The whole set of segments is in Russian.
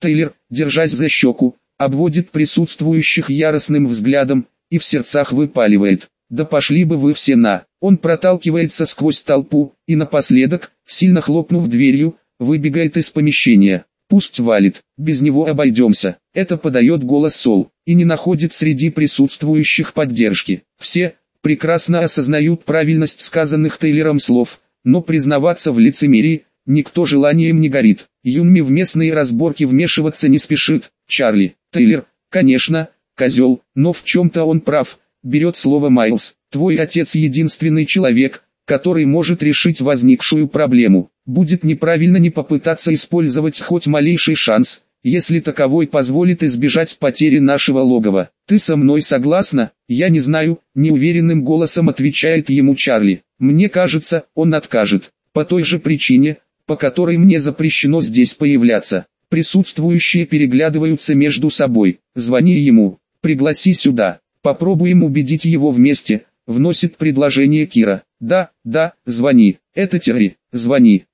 Тейлор, держась за щеку, обводит присутствующих яростным взглядом и в сердцах выпаливает: «Да пошли бы вы все на!» Он проталкивается сквозь толпу и напоследок, сильно хлопнув дверью, выбегает из помещения. «Пусть валит, без него обойдемся». Это подает голос Сол и не находит среди присутствующих поддержки. Все прекрасно осознают правильность сказанных Тейлором слов, но признаваться в лицемерии никто желанием не горит. Юнми в местные разборки вмешиваться не спешит. «Чарли, Тейлор, конечно, козел, но в чем-то он прав», берет слово Майлз. «Твой отец единственный человек, который может решить возникшую проблему. Будет неправильно не попытаться использовать хоть малейший шанс, если таковой позволит избежать потери нашего логова. Ты со мной согласна?» «Я не знаю», неуверенным голосом отвечает ему Чарли. «Мне кажется, он откажет. По той же причине, по которой мне запрещено здесь появляться». Присутствующие переглядываются между собой. «Звони ему, пригласи сюда. Попробуем убедить его вместе», вносит предложение Кира. «Да, звони. Это Терри. Звони,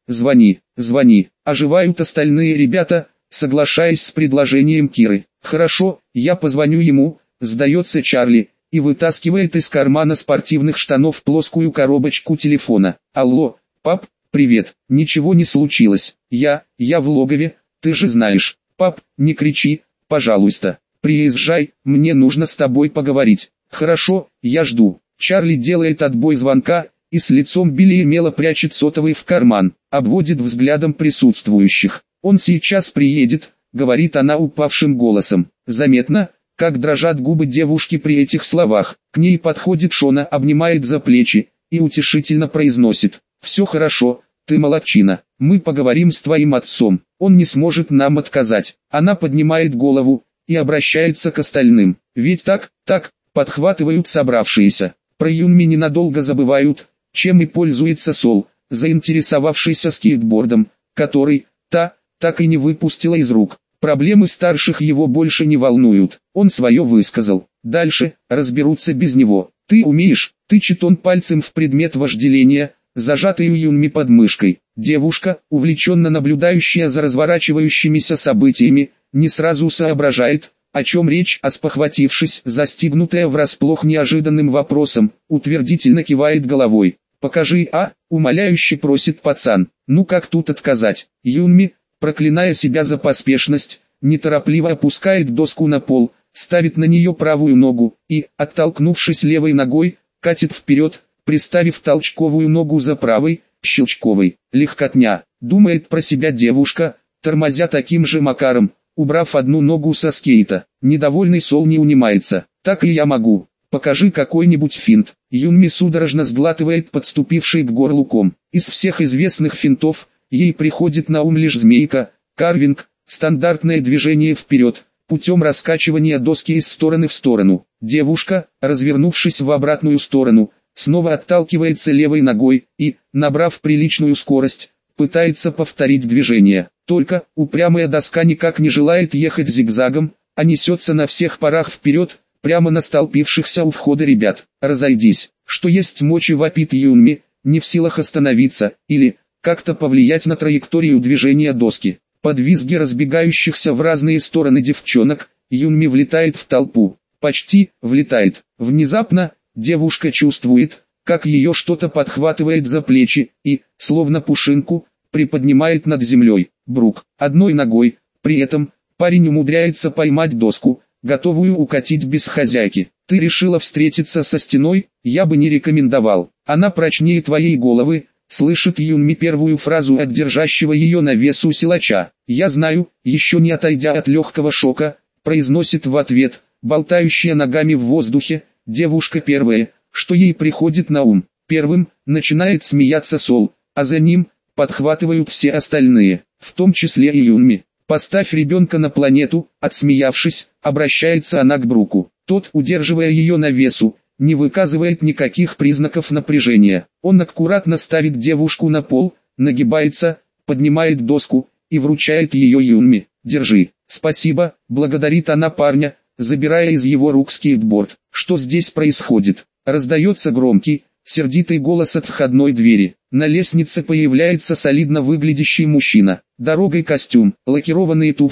звони». Оживают остальные ребята, соглашаясь с предложением Киры. «Хорошо, я позвоню ему», сдается Чарли и вытаскивает из кармана спортивных штанов плоскую коробочку телефона. «Алло, пап, привет. Ничего не случилось. Я в логове, ты же знаешь». «Пап, не кричи, пожалуйста. Приезжай, мне нужно с тобой поговорить». «Хорошо, я жду». Чарли делает отбой звонка и с лицом Билли Мела прячет сотовый в карман, обводит взглядом присутствующих. «Он сейчас приедет», говорит она упавшим голосом. Заметно, как дрожат губы девушки при этих словах. К ней подходит Шона, обнимает за плечи и утешительно произносит: «Все хорошо, ты молодчина, мы поговорим с твоим отцом, он не сможет нам отказать». Она поднимает голову и обращается к остальным. «Ведь так», подхватывают собравшиеся. Про Юнми ненадолго забывают, чем и пользуется Сол, заинтересовавшийся скейтбордом, который так и не выпустила из рук. Проблемы старших его больше не волнуют, он свое высказал, дальше разберутся без него. «Ты умеешь», тычет он пальцем в предмет вожделения, зажатый у Юнми под мышкой. Девушка, увлеченно наблюдающая за разворачивающимися событиями, не сразу соображает, о чем речь, а спохватившись, застигнутая врасплох неожиданным вопросом, утвердительно кивает головой. «Покажи, умоляюще просит пацан. «Ну как тут отказать?» Юнми, проклиная себя за поспешность, неторопливо опускает доску на пол, ставит на нее правую ногу и, оттолкнувшись левой ногой, катит вперед, приставив толчковую ногу за правой, щелчковой. «Легкотня», думает про себя девушка, тормозя таким же макаром, убрав одну ногу со скейта. Недовольный Сол не унимается. «Так и я могу. Покажи какой-нибудь финт». Юнми судорожно сглатывает подступивший к горлу ком. Из всех известных финтов, ей приходит на ум лишь змейка, карвинг, стандартное движение вперед, путем раскачивания доски из стороны в сторону. Девушка, развернувшись в обратную сторону, снова отталкивается левой ногой и, набрав приличную скорость, пытается повторить движение. Только упрямая доска никак не желает ехать зигзагом, а несется на всех парах вперед, прямо на столпившихся у входа ребят. «Разойдись», что есть мочи, вопит Юнми, не в силах остановиться, или как-то повлиять на траекторию движения доски. Под визги разбегающихся в разные стороны девчонок, Юнми влетает в толпу. Почти влетает. Внезапно, девушка чувствует, как ее что-то подхватывает за плечи и, словно пушинку, приподнимает над землей. Брук, одной ногой, при этом, парень умудряется поймать доску, готовую укатить без хозяйки. «Ты решила встретиться со стеной? Я бы не рекомендовал. Она прочнее твоей головы», слышит Юнми первую фразу от держащего ее на весу силача. «Я знаю», еще не отойдя от легкого шока, произносит в ответ, болтающая ногами в воздухе, девушка первая, что ей приходит на ум. Первым начинает смеяться Сол, а за ним подхватывают все остальные, в том числе и Юнми. «Поставь ребенка на планету», отсмеявшись, обращается она к Бруку. Тот, удерживая ее на весу, не выказывает никаких признаков напряжения. Он аккуратно ставит девушку на пол, нагибается, поднимает доску и вручает ее Юнми. «Держи». «Спасибо», благодарит она парня, забирая из его рук скейтборд. «Что здесь происходит?» Раздается громкий, сердитый голос от входной двери. На лестнице появляется солидно выглядящий мужчина. Дорогой костюм, лакированные туфли,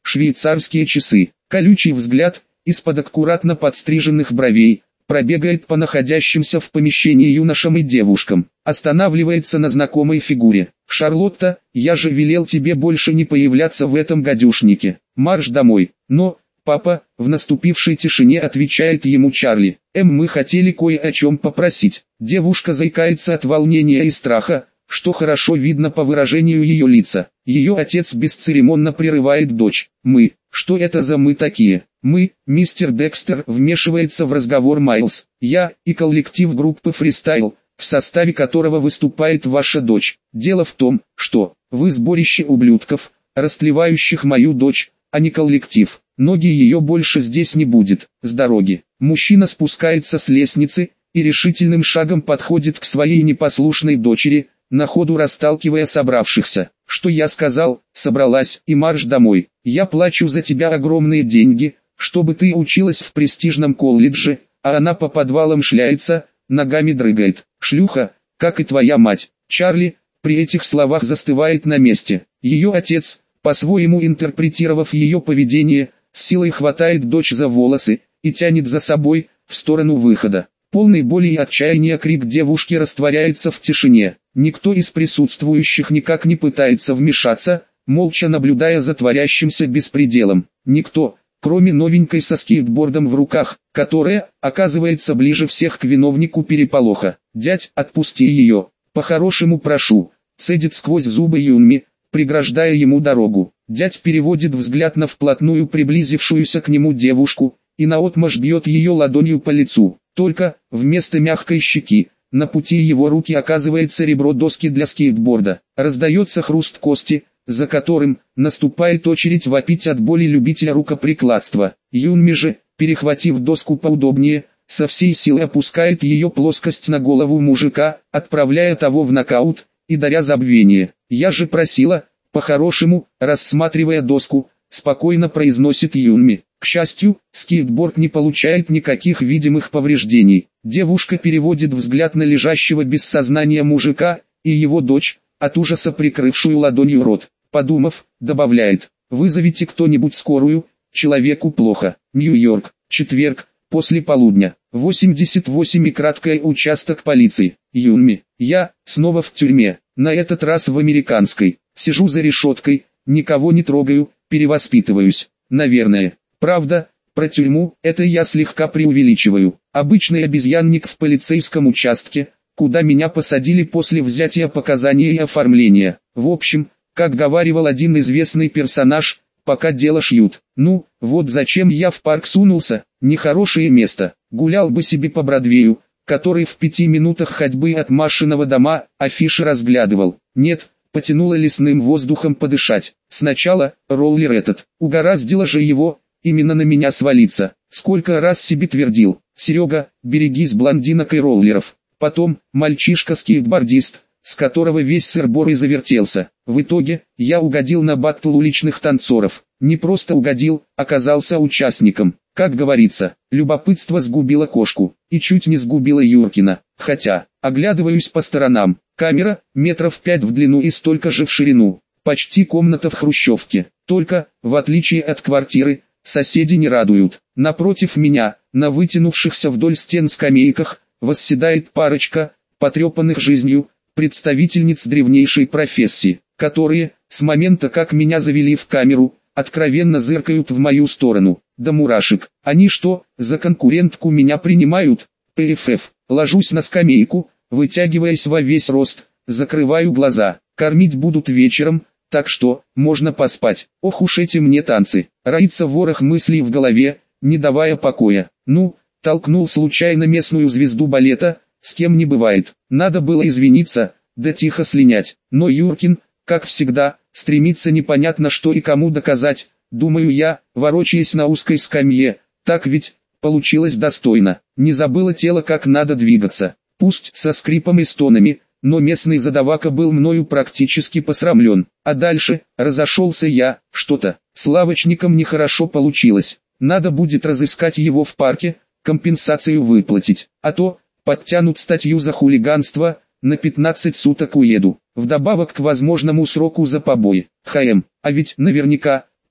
швейцарские часы. Колючий взгляд, из-под аккуратно подстриженных бровей, пробегает по находящимся в помещении юношам и девушкам, останавливается на знакомой фигуре. «Шарлотта, я же велел тебе больше не появляться в этом гадюшнике. Марш домой». «Но, папа», в наступившей тишине отвечает ему Чарли. Мы хотели кое о чем попросить». Девушка заикается от волнения и страха, что хорошо видно по выражению ее лица. Ее отец бесцеремонно прерывает дочь. «Мы? Что это за мы такие?» «Мы, мистер Декстер», вмешивается в разговор Майлз. «Я и коллектив группы «Фристайл», в составе которого выступает ваша дочь. Дело в том, что вы сборище ублюдков, растлевающих мою дочь, а не коллектив. Ноги ее больше здесь не будет. С дороги». Мужчина спускается с лестницы и решительным шагом подходит к своей непослушной дочери, на ходу расталкивая собравшихся. «Что я сказал? Собралась и марш домой. Я плачу за тебя огромные деньги, чтобы ты училась в престижном колледже, а она по подвалам шляется, ногами дрыгает. Шлюха, как и твоя мать». Чарли, при этих словах застывает на месте. Ее отец, по-своему интерпретировав ее поведение, с силой хватает дочь за волосы и тянет за собой, в сторону выхода. Полный боли и отчаяния крик девушки растворяется в тишине. Никто из присутствующих никак не пытается вмешаться, молча наблюдая за творящимся беспределом. Никто, кроме новенькой со скейтбордом в руках, которая, оказывается, ближе всех к виновнику переполоха. «Дядь, отпусти ее, по-хорошему прошу», цедит сквозь зубы Юнми, преграждая ему дорогу. Дядь переводит взгляд на вплотную приблизившуюся к нему девушку, и наотмашь бьет ее ладонью по лицу. Только, вместо мягкой щеки, на пути его руки оказывается ребро доски для скейтборда. Раздается хруст кости, за которым наступает очередь вопить от боли любителя рукоприкладства. Юнми же, перехватив доску поудобнее, со всей силы опускает ее плоскость на голову мужика, отправляя того в нокаут и даря забвение. «Я же просила, по-хорошему», рассматривая доску, спокойно произносит Юнми. К счастью, скейтборд не получает никаких видимых повреждений. Девушка переводит взгляд на лежащего без сознания мужика и его дочь, от ужаса прикрывшую ладонью рот. Подумав, добавляет: «Вызовите кто-нибудь скорую, человеку плохо». Нью-Йорк, четверг, после полудня, 88 и краткое участок полиции. Юнми. Я снова в тюрьме, на этот раз в американской. Сижу за решеткой, никого не трогаю, перевоспитываюсь. Наверное. Правда, про тюрьму это я слегка преувеличиваю. Обычный обезьянник в полицейском участке, куда меня посадили после взятия показаний и оформления. В общем, как говаривал один известный персонаж, пока дело шьют. Ну, вот зачем я в парк сунулся, нехорошее место. Гулял бы себе по Бродвею, который в 5 минутах ходьбы от Машиного дома, афиши разглядывал. Нет, потянуло лесным воздухом подышать. Сначала, роллер этот, угораздило же его, именно на меня свалиться. Сколько раз себе твердил: «Серега, берегись блондинок и роллеров». Потом, мальчишка-скейтбордист, с которого весь сыр-бор и завертелся. В итоге, я угодил на баттл уличных танцоров. Не просто угодил, оказался участником. Как говорится, любопытство сгубило кошку, и чуть не сгубило Юркина. Хотя, оглядываюсь по сторонам, камера, метров 5 в длину и столько же в ширину. Почти комната в хрущевке. Только, в отличие от квартиры, соседи не радуют. Напротив меня, на вытянувшихся вдоль стен скамейках, восседает парочка, потрепанных жизнью, представительниц древнейшей профессии, которые, с момента как меня завели в камеру, откровенно зыркают в мою сторону. Да мурашек, они что, за конкурентку меня принимают? ПФФ, ложусь на скамейку, вытягиваясь во весь рост, закрываю глаза. Кормить будут вечером, так что, можно поспать. Ох уж эти мне танцы. Роится ворох мыслей в голове, не давая покоя. Ну, толкнул случайно местную звезду балета, с кем не бывает. Надо было извиниться, да тихо слинять. Но Юркин, как всегда, стремится непонятно что и кому доказать, думаю я, ворочаясь на узкой скамье. Так ведь, получилось достойно. Не забыло тело, как надо двигаться. Пусть со скрипом и стонами, но местный задавака был мною практически посрамлен. А дальше, разошелся я, что-то, с лавочником нехорошо получилось. Надо будет разыскать его в парке, компенсацию выплатить. А то, подтянут статью за хулиганство, на 15 суток уеду. Вдобавок к возможному сроку за побои. А ведь наверняка,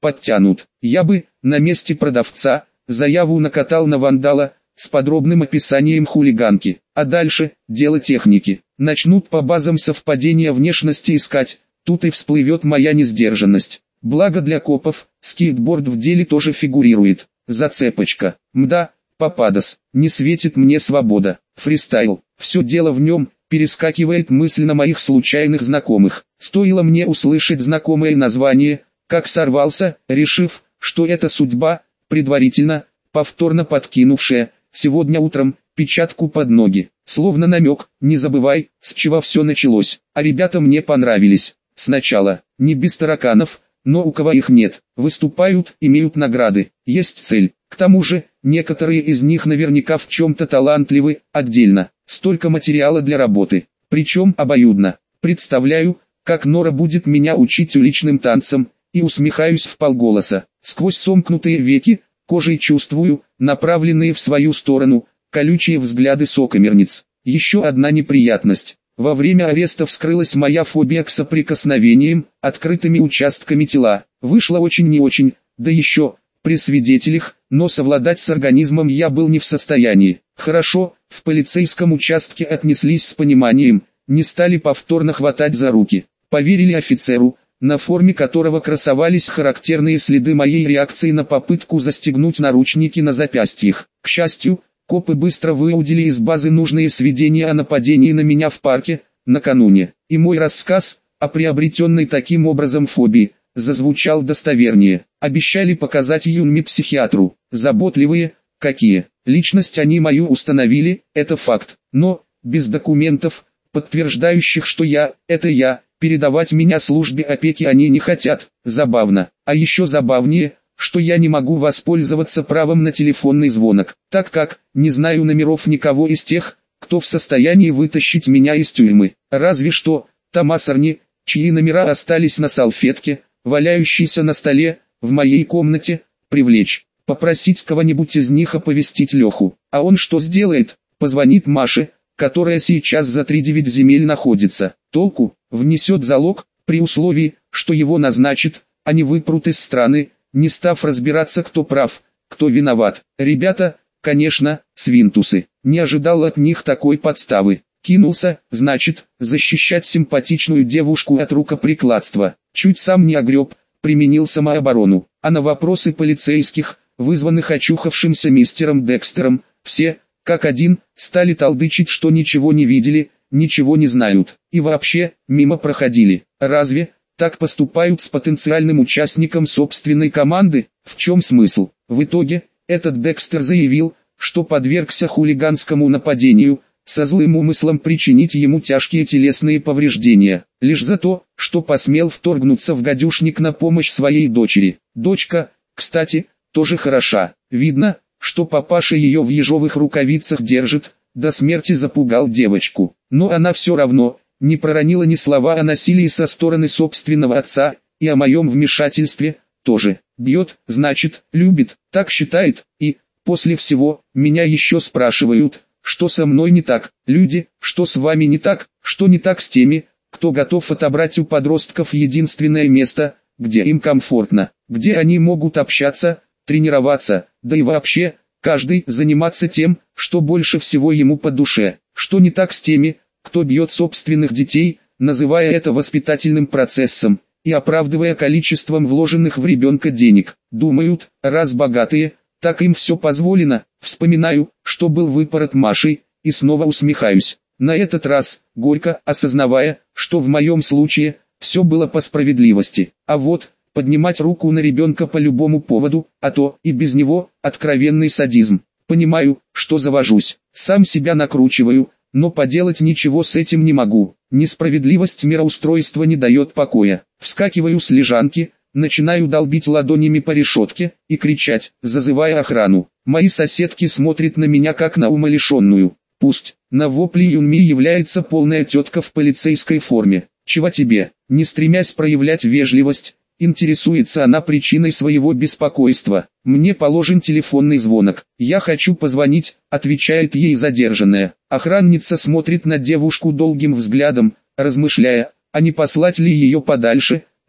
подтянут. Я бы, на месте продавца, заяву накатал на вандала, с подробным описанием хулиганки. А дальше, дело техники. Начнут по базам совпадения внешности искать, тут и всплывет моя несдержанность. Благо для копов, скейтборд в деле тоже фигурирует. Зацепочка. Мда, попадос, не светит мне свобода. Фристайл. Все дело в нем, перескакивает мысль на моих случайных знакомых. Стоило мне услышать знакомое название, как сорвался, решив, что это судьба, предварительно, повторно подкинувшая, сегодня утром, печатку под ноги. Словно намек, не забывай, с чего все началось. А ребята мне понравились. Сначала, не без тараканов, но у кого их нет, выступают, имеют награды, есть цель. К тому же, некоторые из них наверняка в чем-то талантливы, отдельно. Столько материала для работы, причем обоюдно. Представляю, как Нора будет меня учить уличным танцам, и усмехаюсь вполголоса. Сквозь сомкнутые веки, кожей чувствую, направленные в свою сторону, колючие взгляды сокамерниц. Еще одна неприятность. Во время ареста вскрылась моя фобия к соприкосновениям, открытыми участками тела. Вышло очень не очень, да еще, при свидетелях, но совладать с организмом я был не в состоянии. Хорошо, в полицейском участке отнеслись с пониманием, не стали повторно хватать за руки. Поверили офицеру, на форме которого красовались характерные следы моей реакции на попытку застегнуть наручники на запястьях. К счастью, копы быстро выудили из базы нужные сведения о нападении на меня в парке, накануне, и мой рассказ, о приобретенной таким образом фобии, зазвучал достовернее. Обещали показать Юнми психиатру, заботливые, какие. Личность они мою установили, это факт, но, без документов, подтверждающих, что это я, передавать меня службе опеки они не хотят. Забавно, а еще забавнее, что я не могу воспользоваться правом на телефонный звонок, так как, не знаю номеров никого из тех, кто в состоянии вытащить меня из тюрьмы. Разве что, Томас Арни, чьи номера остались на салфетке, валяющейся на столе, в моей комнате, привлечь. Попросить кого-нибудь из них оповестить Леху. А он что сделает? Позвонит Маше, которая сейчас за 3-9 земель находится. Толку? Внесет залог, при условии, что его назначат, а не выпрут из страны, не став разбираться, кто прав, кто виноват. Ребята, конечно, свинтусы. Не ожидал от них такой подставы. Кинулся, значит, защищать симпатичную девушку от рукоприкладства. Чуть сам не огреб, применил самооборону. А на вопросы полицейских, вызванных очухавшимся мистером Декстером, все, как один, стали толдычить, что ничего не видели, ничего не знают, и вообще, мимо проходили. Разве так поступают с потенциальным участником собственной команды? В чем смысл? В итоге, этот Декстер заявил, что подвергся хулиганскому нападению, со злым умыслом причинить ему тяжкие телесные повреждения, лишь за то, что посмел вторгнуться в гадюшник на помощь своей дочери. Дочка, кстати, тоже хороша. Видно, что папаша ее в ежовых рукавицах держит, до смерти запугал девочку. Но она все равно не проронила ни слова о насилии со стороны собственного отца, и о моем вмешательстве тоже. Бьет, значит, любит, так считает, и, после всего, меня еще спрашивают, что со мной не так. Люди, что с вами не так, что не так с теми, кто готов отобрать у подростков единственное место, где им комфортно, где они могут общаться, тренироваться, да и вообще, каждый заниматься тем, что больше всего ему по душе. Что не так с теми, кто бьет собственных детей, называя это воспитательным процессом, и оправдывая количеством вложенных в ребенка денег. Думают, раз богатые, так им все позволено. Вспоминаю, что был выпорот Машей, и снова усмехаюсь. На этот раз, горько осознавая, что в моем случае, все было по справедливости. А вот, поднимать руку на ребенка по любому поводу, а то и без него, откровенный садизм. Понимаю, что завожусь, сам себя накручиваю, но поделать ничего с этим не могу. Несправедливость мироустройства не дает покоя. Вскакиваю с лежанки, начинаю долбить ладонями по решетке и кричать, зазывая охрану. Мои соседки смотрят на меня как на умалишенную. Пусть, на вопли Юнми является полная тетка в полицейской форме. Чего тебе? Не стремясь проявлять вежливость, интересуется она причиной своего беспокойства. Мне положен телефонный звонок. Я хочу позвонить, отвечает ей задержанная. Охранница смотрит на девушку долгим взглядом, размышляя, а не послать ли ее подальше,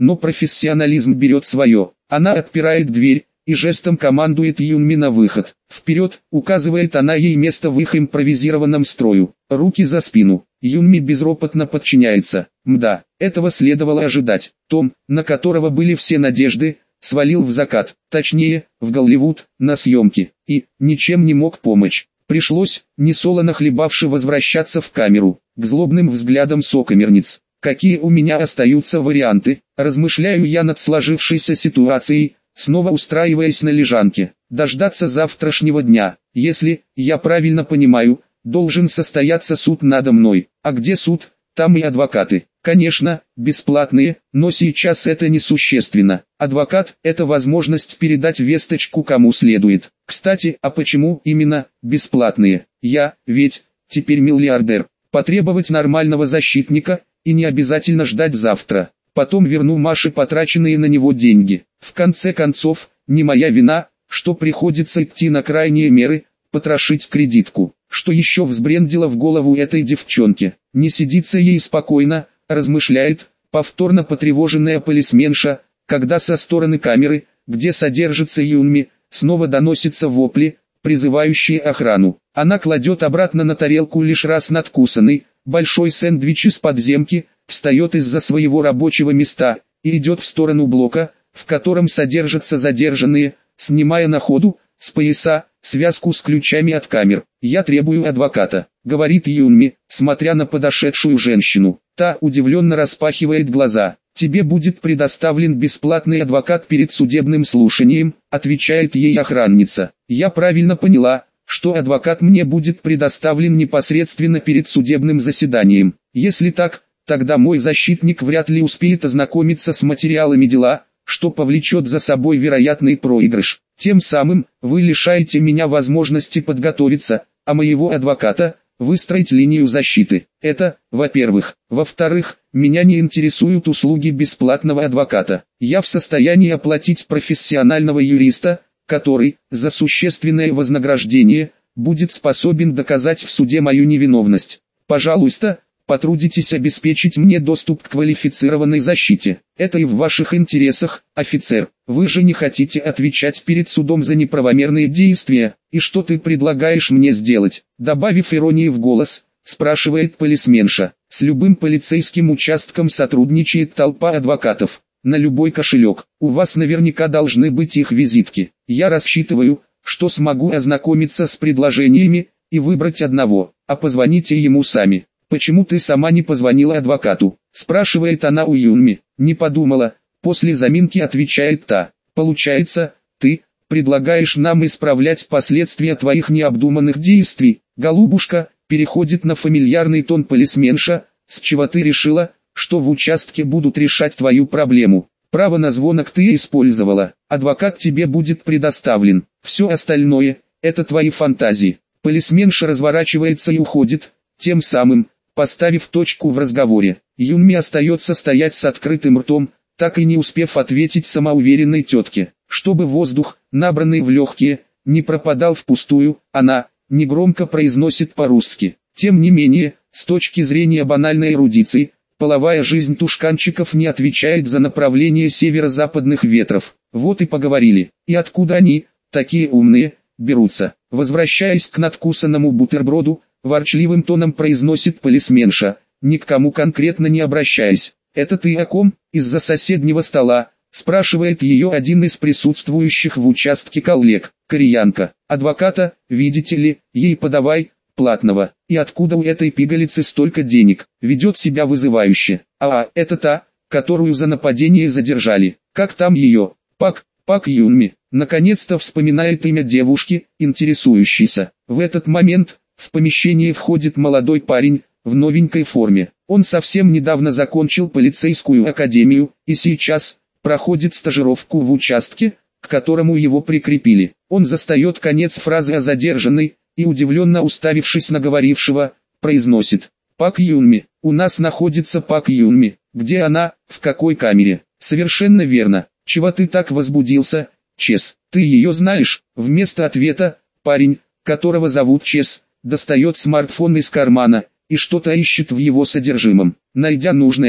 но профессионализм берет свое. Она отпирает дверь и жестом командует Юнми на выход. «Вперед!» — указывает она ей место в их импровизированном строю. Руки за спину. Юнми безропотно подчиняется. Мда, этого следовало ожидать. Том, на которого были все надежды, свалил в закат, точнее, в Голливуд, на съемки, и ничем не мог помочь. Пришлось, несолоно хлебавши, возвращаться в камеру, к злобным взглядам сокамерниц. Какие у меня остаются варианты? Размышляю я над сложившейся ситуацией, снова устраиваясь на лежанке. Дождаться завтрашнего дня. Если, я правильно понимаю, должен состояться суд надо мной. А где суд, там и адвокаты. Конечно, бесплатные, но сейчас это несущественно. Адвокат – это возможность передать весточку кому следует. Кстати, а почему именно бесплатные? Я, ведь, теперь миллиардер. Потребовать нормального защитника, и не обязательно ждать завтра. Потом верну Маше потраченные на него деньги. В конце концов, не моя вина, что приходится идти на крайние меры, потрошить кредитку. Что еще взбрендило в голову этой девчонке? Не сидится ей спокойно, размышляет, повторно потревоженная полисменша, когда со стороны камеры, где содержится Юнми, снова доносятся вопли, призывающие охрану. Она кладет обратно на тарелку лишь раз надкусанный, большой сэндвич из подземки, встает из-за своего рабочего места и идет в сторону блока, в котором содержатся задержанные, снимая на ходу, с пояса, связку с ключами от камер. «Я требую адвоката», — говорит Юнми, смотря на подошедшую женщину. Та удивленно распахивает глаза. «Тебе будет предоставлен бесплатный адвокат перед судебным слушанием», — отвечает ей охранница. «Я правильно поняла, что адвокат мне будет предоставлен непосредственно перед судебным заседанием. Если так, тогда мой защитник вряд ли успеет ознакомиться с материалами дела, что повлечет за собой вероятный проигрыш. Тем самым, вы лишаете меня возможности подготовиться, а моего адвоката – выстроить линию защиты. Это, во-первых. Во-вторых, меня не интересуют услуги бесплатного адвоката. Я в состоянии оплатить профессионального юриста, который, за существенное вознаграждение, будет способен доказать в суде мою невиновность. Пожалуйста, потрудитесь обеспечить мне доступ к квалифицированной защите. Это и в ваших интересах, офицер. Вы же не хотите отвечать перед судом за неправомерные действия. И что ты предлагаешь мне сделать?» Добавив иронии в голос, спрашивает полисменша. «С любым полицейским участком сотрудничает толпа адвокатов. На любой кошелек. У вас наверняка должны быть их визитки. Я рассчитываю, что смогу ознакомиться с предложениями и выбрать одного. А позвоните ему сами». «Почему ты сама не позвонила адвокату?» – спрашивает она у Юнми. «Не подумала», – после заминки отвечает та. «Получается, ты предлагаешь нам исправлять последствия твоих необдуманных действий?» «Голубушка», – переходит на фамильярный тон полисменша, «с чего ты решила, что в участке будут решать твою проблему? Право на звонок ты использовала, адвокат тебе будет предоставлен, все остальное – это твои фантазии». Полисменша разворачивается и уходит, тем самым поставив точку в разговоре. Юнми остается стоять с открытым ртом, так и не успев ответить самоуверенной тетке. Чтобы воздух, набранный в легкие, не пропадал впустую, она негромко произносит по-русски. Тем не менее, с точки зрения банальной эрудиции, половая жизнь тушканчиков не отвечает за направление северо-западных ветров. Вот и поговорили. И откуда они, такие умные, берутся? Возвращаясь к надкусанному бутерброду, ворчливым тоном произносит полисменша, ни к кому конкретно не обращаясь. «Это ты о ком?» Из-за соседнего стола, спрашивает ее один из присутствующих в участке коллег. «Кореянка. Адвоката, видите ли, ей подавай, платного. И откуда у этой пигалицы столько денег? Ведет себя вызывающе. Это та, которую за нападение задержали. Как там ее? Пак Юнми». Наконец-то вспоминает имя девушки, интересующейся. В этот момент в помещение входит молодой парень, в новенькой форме. Он совсем недавно закончил полицейскую академию, и сейчас проходит стажировку в участке, к которому его прикрепили. Он застает конец фразы о задержанной, и удивленно уставившись на говорившего, произносит: «Пак Юнми, у нас находится Пак Юнми. Где она, в какой камере?» «Совершенно верно. Чего ты так возбудился, Чес? Ты ее знаешь?» Вместо ответа, парень, которого зовут Чес, достает смартфон из кармана и что-то ищет в его содержимом. Найдя нужное,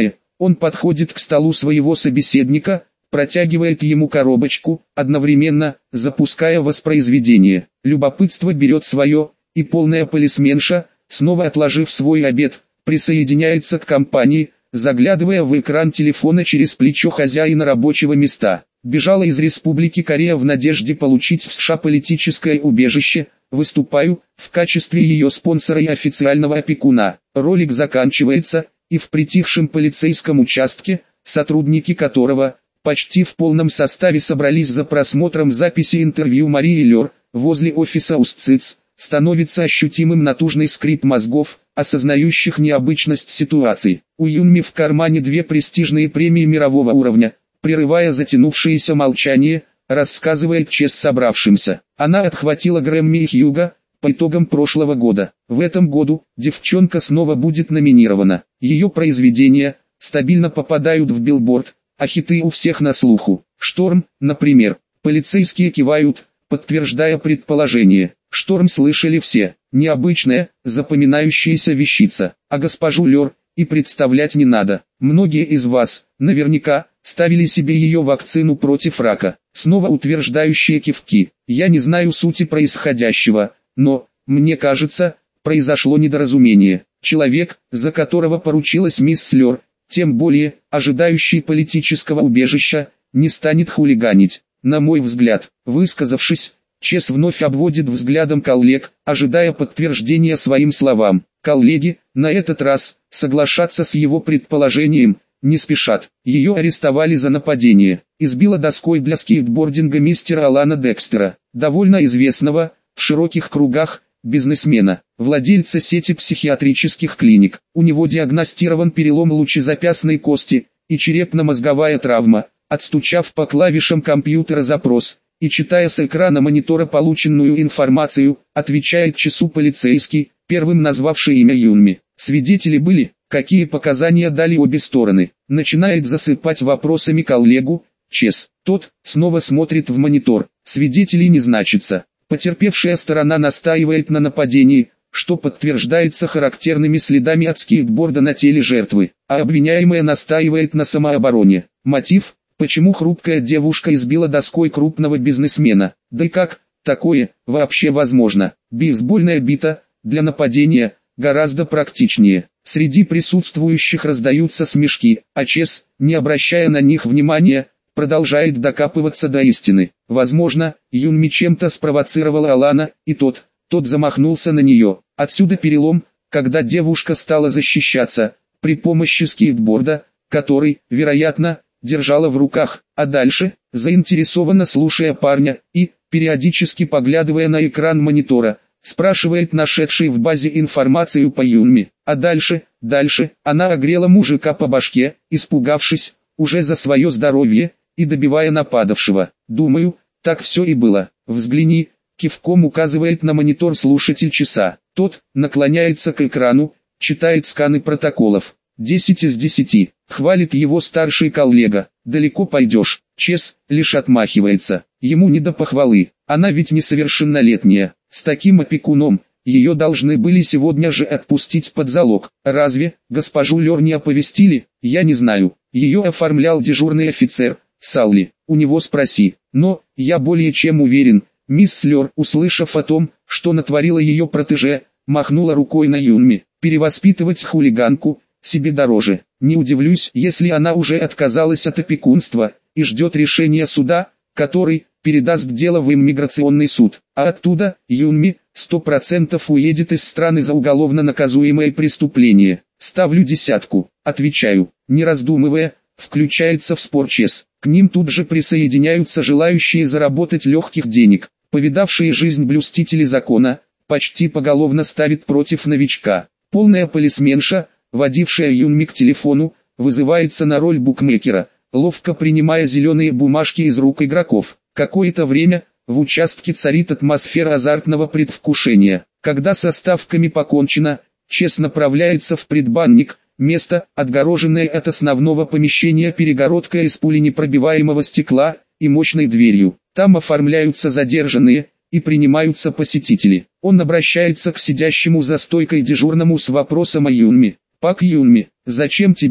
Он подходит к столу своего собеседника, протягивает ему коробочку, одновременно запуская воспроизведение. Любопытство берет свое, и полная полисменша, снова отложив свой обед, присоединяется к компании, заглядывая в экран телефона через плечо хозяина рабочего места. Бежала из Республики Корея в надежде получить в США политическое убежище, выступаю в качестве ее спонсора и официального опекуна. Ролик заканчивается, и в притихшем полицейском участке, сотрудники которого почти в полном составе собрались за просмотром записи интервью Марии Лёр, возле офиса УСЦИЦ, становится ощутимым натужный скрип мозгов, осознающих необычность ситуации. У Юнми в кармане 2 престижные премии мирового уровня. Прерывая затянувшееся молчание, рассказывает Чес собравшимся. Она отхватила Грэмми и Хьюго по итогам прошлого года. В этом году девчонка снова будет номинирована. Ее произведения стабильно попадают в Билборд, а хиты у всех на слуху. «Шторм», например. Полицейские кивают, подтверждая предположение. «Шторм» слышали все. Необычная, запоминающаяся вещица. А госпожу Лёр и представлять не надо. Многие из вас, наверняка, ставили себе ее вакцину против рака. Снова утверждающие кивки. Я не знаю сути происходящего, но, мне кажется, произошло недоразумение. Человек, за которого поручилась мисс Лёр, тем более, ожидающий политического убежища, не станет хулиганить. На мой взгляд, высказавшись, Чес вновь обводит взглядом коллег, ожидая подтверждения своим словам. Коллеги, на этот раз, соглашаться с его предположением, не спешат. Ее арестовали за нападение. Избила доской для скейтбординга мистера Алана Декстера, довольно известного, в широких кругах, бизнесмена, владельца сети психиатрических клиник. У него диагностирован перелом лучезапястной кости и черепно-мозговая травма. Отстучав по клавишам компьютера запрос и читая с экрана монитора полученную информацию, отвечает Чесу полицейский, первым назвавший имя Юнми. Свидетели были, какие показания дали обе стороны. Начинает засыпать вопросами коллегу, Чес. Тот снова смотрит в монитор. Свидетелей не значится. Потерпевшая сторона настаивает на нападении, что подтверждается характерными следами от скейтборда на теле жертвы, а обвиняемая настаивает на самообороне. Мотив: почему хрупкая девушка избила доской крупного бизнесмена? Да и как такое вообще возможно? Бейсбольная бита для нападения гораздо практичнее. Среди присутствующих раздаются смешки, а Чес, не обращая на них внимания, продолжает докапываться до истины. Возможно, Юнми чем-то спровоцировала Алана, и тот замахнулся на нее. Отсюда перелом, когда девушка стала защищаться при помощи скейтборда, который, вероятно, держала в руках, а дальше, заинтересованно слушая парня и, периодически поглядывая на экран монитора, спрашивает нашедший в базе информацию по Юнми. А дальше, она огрела мужика по башке, испугавшись, уже за свое здоровье, и добивая нападавшего. Думаю, так все и было. Взгляни, кивком указывает на монитор слушатель Чеса. Тот наклоняется к экрану, читает сканы протоколов. 10 из 10. Хвалит его старший коллега. Далеко пойдешь. Чес лишь отмахивается. Ему не до похвалы. Она ведь несовершеннолетняя. С таким опекуном, ее должны были сегодня же отпустить под залог. Разве госпожу Лёр не оповестили? Я не знаю. Ее оформлял дежурный офицер, Салли. У него спроси. Но, я более чем уверен, мисс Лёр, услышав о том, что натворила ее протеже, махнула рукой на Юнми. Перевоспитывать хулиганку себе дороже. Не удивлюсь, если она уже отказалась от опекунства и ждет решения суда, который передаст дело в иммиграционный суд. А оттуда Юнми 100% уедет из страны за уголовно наказуемое преступление. Ставлю 10. Отвечаю, не раздумывая, включается в спор Чес. К ним тут же присоединяются желающие заработать легких денег. Повидавшие жизнь блюстители закона, почти поголовно ставит против новичка. Полная полисменша, водившая Юнми к телефону, вызывается на роль букмекера, ловко принимая зеленые бумажки из рук игроков. Какое-то время в участке царит атмосфера азартного предвкушения. Когда со ставками покончено, Чес направляется в предбанник, место, отгороженное от основного помещения перегородкой из пуленепробиваемого стекла и мощной дверью. Там оформляются задержанные и принимаются посетители. Он обращается к сидящему за стойкой дежурному с вопросом о Юнми. «Пак Юнми, зачем тебе?»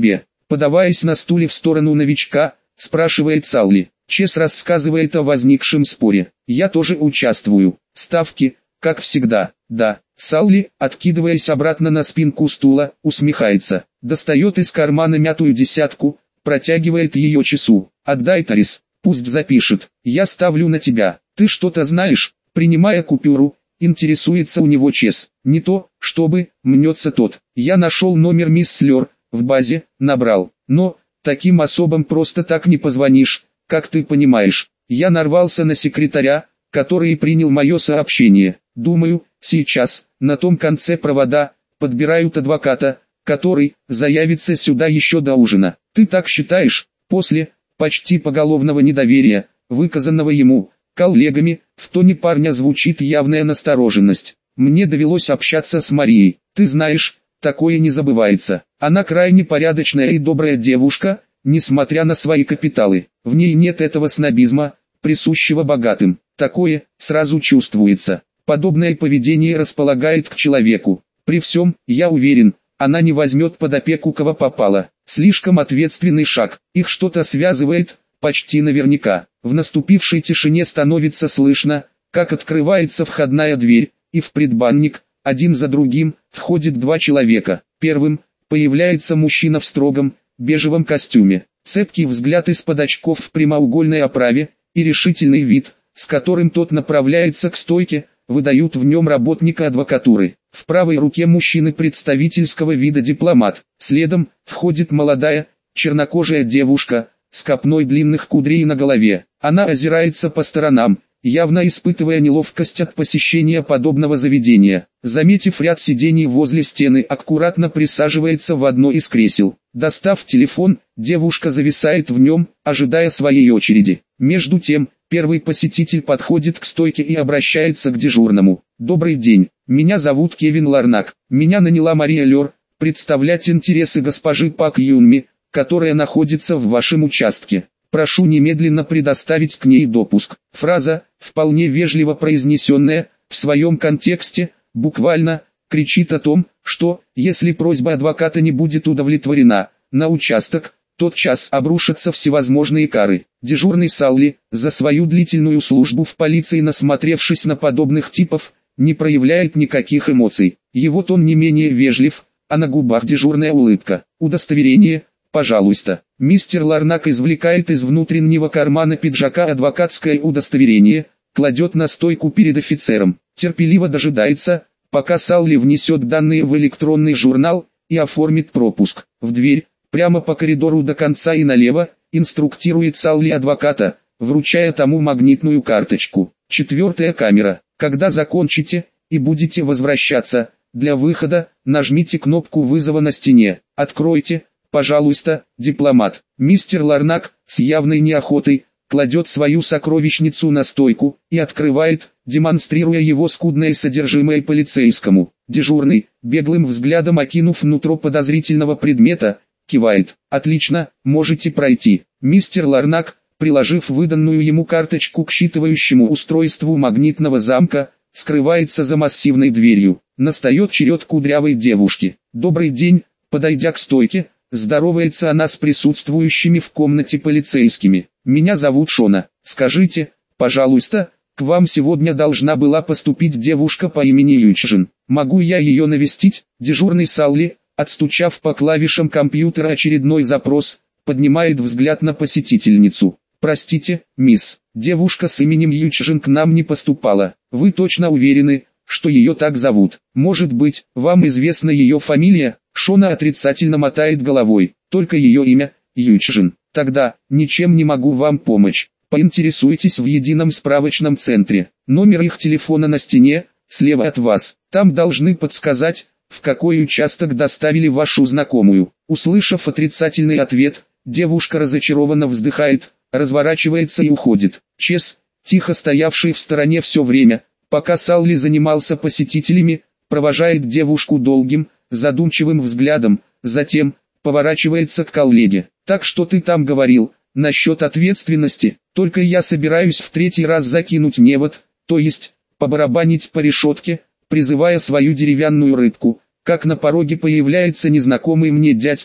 Подаваясь на стуле в сторону новичка, спрашивает Салли. Чес рассказывает о возникшем споре. Я тоже участвую. Ставки, как всегда. Да. Салли, откидываясь обратно на спинку стула, усмехается. Достает из кармана мятую десятку, протягивает ее Чесу. Отдай, Торис, пусть запишет. Я ставлю на тебя. Ты что-то знаешь? Принимая купюру, интересуется у него Чес. Не то, чтобы, мнется тот. Я нашел номер мисс Слёр, в базе, набрал. Но, таким особам просто так не позвонишь, как ты понимаешь. Я нарвался на секретаря, который принял мое сообщение. Думаю, сейчас, на том конце провода, подбирают адвоката, который заявится сюда еще до ужина. Ты так считаешь? После почти поголовного недоверия, выказанного ему коллегами, в тоне парня звучит явная настороженность. Мне довелось общаться с Марией. Ты знаешь, такое не забывается. Она крайне порядочная и добрая девушка, несмотря на свои капиталы. В ней нет этого снобизма, присущего богатым. Такое сразу чувствуется. Подобное поведение располагает к человеку. При всем, я уверен, она не возьмет под опеку кого попало. Слишком ответственный шаг. Их что-то связывает, почти наверняка. В наступившей тишине становится слышно, как открывается входная дверь, и в предбанник, один за другим, входит два человека. Первым появляется мужчина в строгом, бежевом костюме. Цепкий взгляд из-под очков в прямоугольной оправе, и решительный вид, с которым тот направляется к стойке, выдают в нем работника адвокатуры. В правой руке мужчины представительского вида дипломат. Следом входит молодая, чернокожая девушка, с копной длинных кудрей на голове. Она озирается по сторонам, явно испытывая неловкость от посещения подобного заведения. Заметив ряд сидений возле стены, аккуратно присаживается в одно из кресел. Достав телефон, девушка зависает в нем, ожидая своей очереди. Между тем, первый посетитель подходит к стойке и обращается к дежурному. «Добрый день, меня зовут Кевин Ларнак. Меня наняла Мария Лёр, представлять интересы госпожи Пак Юнми, которая находится в вашем участке. Прошу немедленно предоставить к ней допуск». Фраза, вполне вежливо произнесенная, в своем контексте, буквально, кричит о том, что, если просьба адвоката не будет удовлетворена, на участок, тотчас обрушатся всевозможные кары. Дежурный Салли, за свою длительную службу в полиции насмотревшись на подобных типов, не проявляет никаких эмоций. Его тон не менее вежлив, а на губах дежурная улыбка. «Удостоверение, пожалуйста». Мистер Ларнак извлекает из внутреннего кармана пиджака адвокатское удостоверение, кладет на стойку перед офицером. Терпеливо дожидается, пока Салли внесет данные в электронный журнал и оформит пропуск. В дверь, прямо по коридору до конца и налево, инструктирует Салли адвоката, вручая тому магнитную карточку. 4-я камера. Когда закончите и будете возвращаться, для выхода, нажмите кнопку вызова на стене. Откройте, пожалуйста, дипломат. Мистер Ларнак, с явной неохотой, кладет свою сокровищницу на стойку и открывает, демонстрируя его скудное содержимое полицейскому. Дежурный, беглым взглядом окинув нутро подозрительного предмета, кивает. «Отлично, можете пройти». Мистер Ларнак, приложив выданную ему карточку к считывающему устройству магнитного замка, скрывается за массивной дверью. Настает черед кудрявой девушки. «Добрый день», подойдя к стойке, здоровается она с присутствующими в комнате полицейскими. «Меня зовут Шона. Скажите, пожалуйста, к вам сегодня должна была поступить девушка по имени Ючжин. Могу я ее навестить?» Дежурный Салли, отстучав по клавишам компьютера очередной запрос, поднимает взгляд на посетительницу. «Простите, мисс, девушка с именем Ючжин к нам не поступала. Вы точно уверены, что ее так зовут? Может быть, вам известна ее фамилия?» Шона отрицательно мотает головой. «Только ее имя, Ючжин. Тогда, ничем не могу вам помочь. Поинтересуйтесь в едином справочном центре. Номер их телефона на стене, слева от вас. Там должны подсказать, в какой участок доставили вашу знакомую». Услышав отрицательный ответ, девушка разочарованно вздыхает, разворачивается и уходит. Чес, тихо стоявший в стороне все время, пока Салли занимался посетителями, провожает девушку долгим, задумчивым взглядом, затем поворачивается к коллеге. «Так что ты там говорил, насчет ответственности? Только я собираюсь в 3-й раз закинуть невод, то есть, побарабанить по решетке, призывая свою деревянную рыбку, как на пороге появляется незнакомый мне дядька,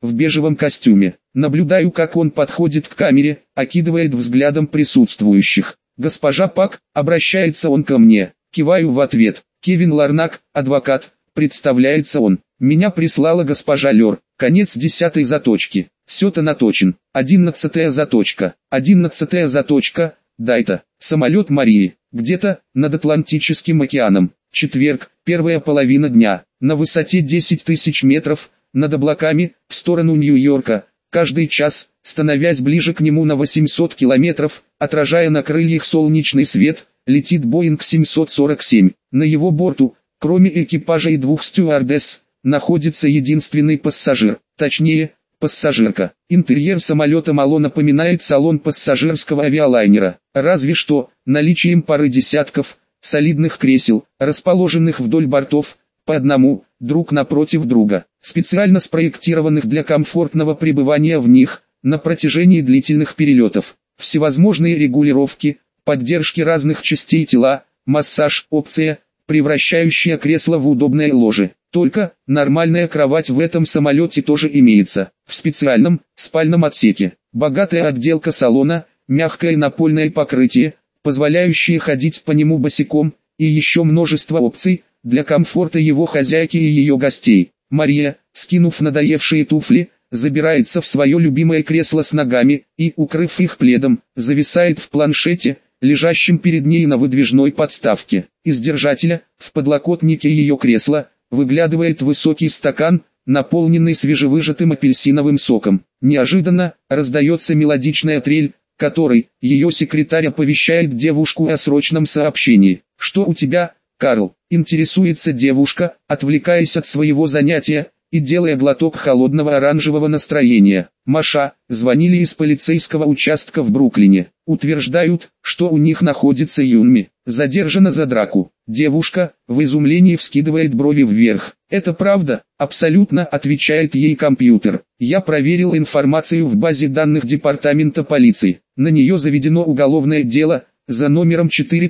в бежевом костюме. Наблюдаю, как он подходит к камере, окидывает взглядом присутствующих. «Госпожа Пак», обращается он ко мне. Киваю в ответ. «Кевин Ларнак, адвокат», представляется он. «Меня прислала госпожа Лёр». Конец 10 заточки. Сёта наточен. 11 заточка. 11 заточка. Дайта. Самолет Марии. Где-то над Атлантическим океаном. Четверг, первая половина дня. На высоте 10 тысяч метров, над облаками, в сторону Нью-Йорка. Каждый час, становясь ближе к нему на 800 километров, отражая на крыльях солнечный свет, летит Боинг 747. На его борту, кроме экипажа и двух стюардесс, находится единственный пассажир, точнее, пассажирка. Интерьер самолета мало напоминает салон пассажирского авиалайнера, разве что наличием пары десятков солидных кресел, расположенных вдоль бортов, по одному, друг напротив друга, специально спроектированных для комфортного пребывания в них, на протяжении длительных перелетов. Всевозможные регулировки, поддержки разных частей тела, массаж, опция, превращающая кресло в удобное ложе. Только, нормальная кровать в этом самолете тоже имеется, в специальном, спальном отсеке. Богатая отделка салона, мягкое напольное покрытие, позволяющее ходить по нему босиком, и еще множество опций, для комфорта его хозяйки и ее гостей. Мария, скинув надоевшие туфли, забирается в свое любимое кресло с ногами, и, укрыв их пледом, зависает в планшете, лежащем перед ней на выдвижной подставке. Из держателя, в подлокотнике ее кресла, выглядывает высокий стакан, наполненный свежевыжатым апельсиновым соком. Неожиданно, раздается мелодичная трель, которой ее секретарь оповещает девушку о срочном сообщении. «Что у тебя, Карл?» — интересуется девушка, отвлекаясь от своего занятия и делая глоток холодного оранжевого настроения. «Маша, звонили из полицейского участка в Бруклине. Утверждают, что у них находится Юнми. Задержана за драку». Девушка, в изумлении вскидывает брови вверх. «Это правда?» «Абсолютно», — отвечает ей компьютер. «Я проверил информацию в базе данных департамента полиции. На нее заведено уголовное дело за номером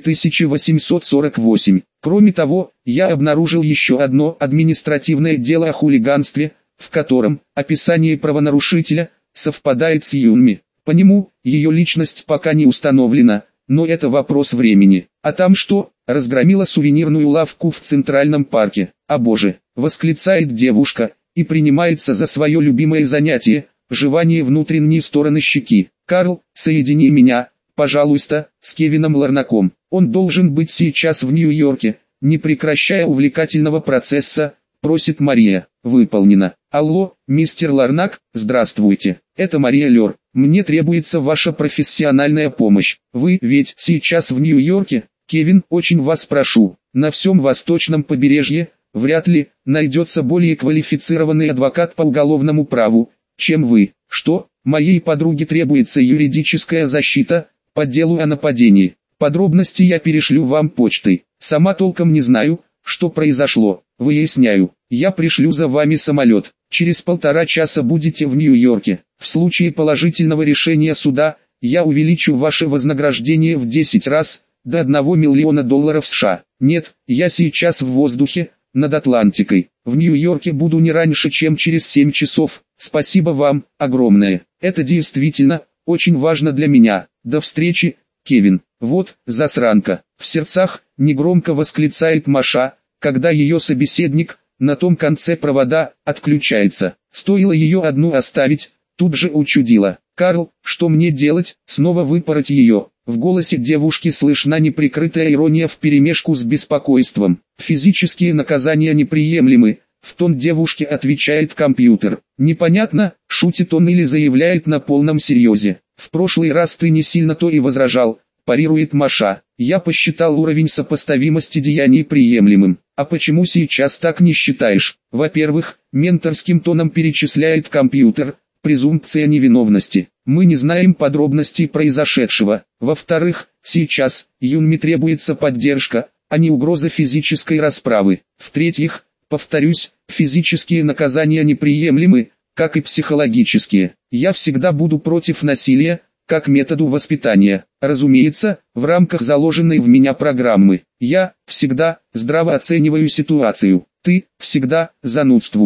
4848. Кроме того, я обнаружил еще одно административное дело о хулиганстве, в котором описание правонарушителя совпадает с Юнми. По нему, ее личность пока не установлена, но это вопрос времени. А там что? Разгромила сувенирную лавку в Центральном парке. «О боже!» — восклицает девушка, и принимается за свое любимое занятие — жевание внутренней стороны щеки. «Карл, соедини меня, пожалуйста, с Кевином Ларнаком. Он должен быть сейчас в Нью-Йорке», — не прекращая увлекательного процесса, просит Мария. «Выполнено. Алло, мистер Ларнак, здравствуйте. Это Мария Лёр. Мне требуется ваша профессиональная помощь. Вы ведь сейчас в Нью-Йорке? Кевин, очень вас прошу, на всем восточном побережье вряд ли найдется более квалифицированный адвокат по уголовному праву, чем вы. Что? Моей подруге требуется юридическая защита по делу о нападении. Подробности я перешлю вам почтой. Сама толком не знаю, что произошло. Выясняю. Я пришлю за вами самолет. Через 1,5 часа будете в Нью-Йорке. В случае положительного решения суда, я увеличу ваше вознаграждение в 10 раз, до $1 миллиона США. Нет, я сейчас в воздухе, над Атлантикой. В Нью-Йорке буду не раньше, чем через 7 часов. Спасибо вам, огромное. Это действительно, очень важно для меня. До встречи, Кевин». «Вот, засранка», — в сердцах, негромко восклицает Маша, когда ее собеседник, на том конце провода, отключается. Стоило ее одну оставить, тут же учудила. «Карл, что мне делать? Снова выпороть ее?» В голосе девушки слышна неприкрытая ирония вперемешку с беспокойством. «Физические наказания неприемлемы», — в тон девушке отвечает компьютер. «Непонятно, шутит он или заявляет на полном серьезе. В прошлый раз ты не сильно то и возражал», — парирует Маша. «Я посчитал уровень сопоставимости деяний приемлемым. А почему сейчас так не считаешь?» «Во-первых», — менторским тоном перечисляет компьютер, — «презумпция невиновности. Мы не знаем подробностей произошедшего. Во-вторых, сейчас Юнми требуется поддержка, а не угроза физической расправы. В-третьих, повторюсь, физические наказания неприемлемы, как и психологические. Я всегда буду против насилия, как методу воспитания. Разумеется, в рамках заложенной в меня программы. Я всегда здраво оцениваю ситуацию. Ты всегда занудствуешь.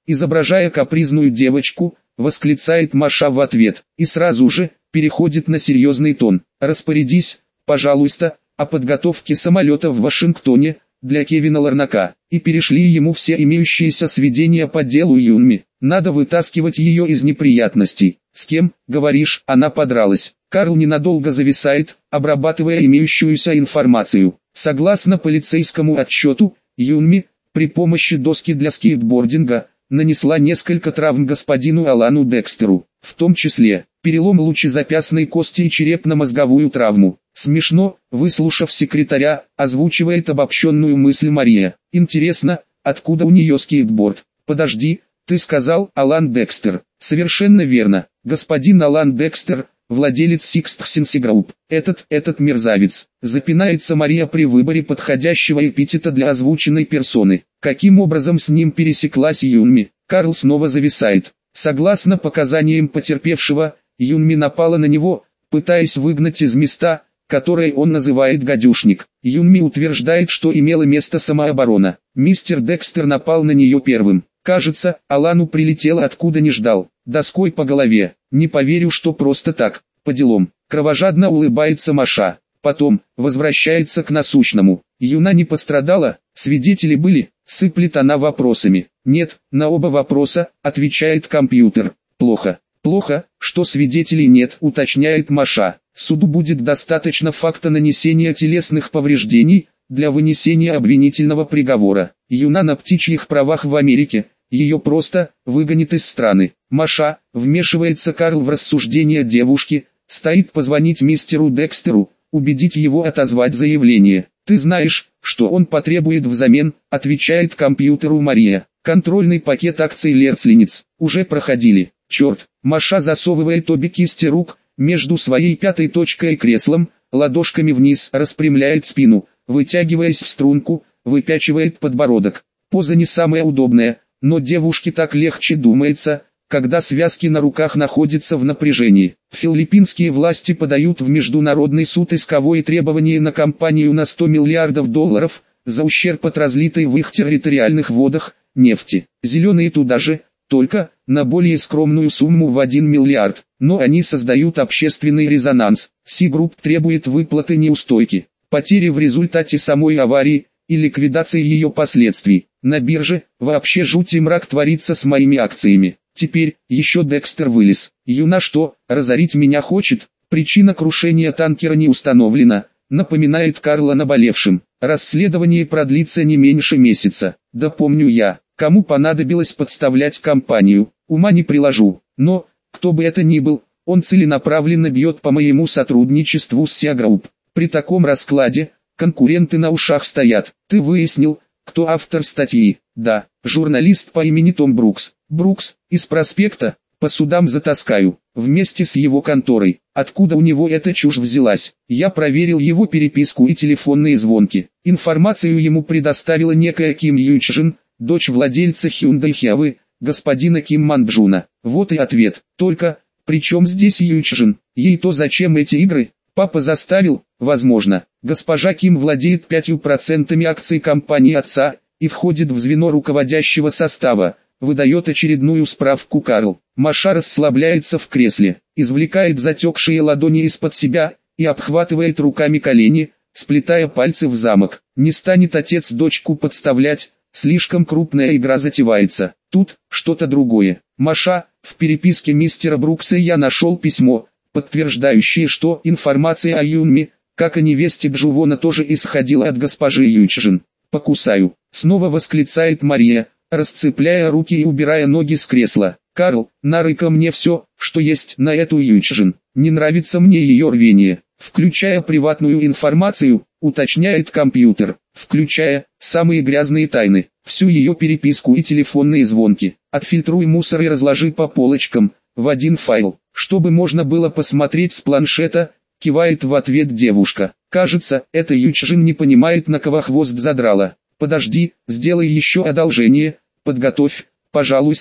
изображая капризную девочку, восклицает Маша в ответ, и сразу же переходит на серьезный тон. Распорядись, пожалуйста, о подготовке самолета в Вашингтоне для Кевина Ларнака, и перешли ему все имеющиеся сведения по делу Юнми. Надо вытаскивать ее из неприятностей. С кем, говоришь, она подралась? Карл ненадолго зависает, обрабатывая имеющуюся информацию. Согласно полицейскому отчету, Юнми, при помощи доски для скейтбординга, нанесла несколько травм господину Алану Декстеру, в том числе перелом лучезапястной кости и черепно-мозговую травму. Смешно, выслушав секретаря, озвучивает обобщенную мысль Мария. Интересно, откуда у нее скейтборд? Подожди, ты сказал Алан Декстер. Совершенно верно, господин Алан Декстер, владелец Sixth Sense Group. Этот мерзавец. Запинается Мария при выборе подходящего эпитета для озвученной персоны. Каким образом с ним пересеклась Юнми? Карл снова зависает. Согласно показаниям потерпевшего, Юнми напала на него, пытаясь выгнать из места, которое он называет гадюшник. Юнми утверждает, что имела место самооборона. Мистер Декстер напал на нее первым. Кажется, Алану прилетело откуда не ждал, доской по голове. Не поверю, что просто так, по делам. Кровожадно улыбается Маша. Потом, возвращается к насущному. Юна не пострадала, свидетели были, сыплет она вопросами. Нет, на оба вопроса, отвечает компьютер. Плохо. Плохо, что свидетелей нет, уточняет Маша. Суду будет достаточно факта нанесения телесных повреждений для вынесения обвинительного приговора. Юна на птичьих правах в Америке, ее просто выгонят из страны. Маша, вмешивается Карл в рассуждения девушки, стоит позвонить мистеру Декстеру, убедить его отозвать заявление. Ты знаешь, что он потребует взамен, отвечает компьютеру Мария. Контрольный пакет акций Лерцлинец, уже проходили. Черт, Маша засовывает обе кисти рук между своей пятой точкой и креслом, ладошками вниз, распрямляет спину, вытягиваясь в струнку, выпячивает подбородок. Поза не самая удобная, но девушке так легче думается, когда связки на руках находятся в напряжении. Филиппинские власти подают в Международный суд исковое требование на компанию на $100 миллиардов за ущерб от разлитой в их территориальных водах нефти. Зеленые туда же, только на более скромную сумму в 1 миллиард, но они создают общественный резонанс. Си-групп требует выплаты неустойки, потери в результате самой аварии и ликвидации ее последствий. На бирже вообще жуть и мрак творится с моими акциями. Теперь еще Декстер вылез. Юна что, разорить меня хочет? Причина крушения танкера не установлена, напоминает Карл о наболевшем. Расследование продлится не меньше месяца. Да помню я, кому понадобилось подставлять компанию, ума не приложу. Но, кто бы это ни был, он целенаправленно бьет по моему сотрудничеству с Си-групп. При таком раскладе, конкуренты на ушах стоят. Ты выяснил, кто автор статьи? Да, журналист по имени Том Брукс. Брукс, из проспекта, по судам затаскаю, вместе с его конторой. Откуда у него эта чушь взялась? Я проверил его переписку и телефонные звонки. Информацию ему предоставила некая Ким Ючжин, дочь владельца Hyundai Hiace, господина Ким Манджуна. Вот и ответ. Только, при чем здесь Ючжин? Ей-то зачем эти игры? Папа заставил, возможно. Госпожа Ким владеет 5% акций компании отца и входит в звено руководящего состава. Выдает очередную справку Карл. Маша расслабляется в кресле, извлекает затекшие ладони из-под себя и обхватывает руками колени, сплетая пальцы в замок. Не станет отец дочку подставлять, слишком крупная игра затевается. Тут что-то другое. Маша, в переписке мистера Брукса я нашел письмо, подтверждающее, что информация о Юнми, как о невесте Джувона, тоже исходила от госпожи Ючжин. «Покусаю», снова восклицает Мария, расцепляя руки и убирая ноги с кресла. «Карл, нарыка мне все, что есть на эту Ючжин. Не нравится мне ее рвение, включая приватную информацию», уточняет компьютер, включая самые грязные тайны, всю ее переписку и телефонные звонки. Отфильтруй мусор и разложи по полочкам, в один файл, чтобы можно было посмотреть с планшета, кивает в ответ девушка. Кажется, эта Ючжин не понимает, на кого хвост задрала. Подожди, сделай еще одолжение, подготовь, пожалуйста,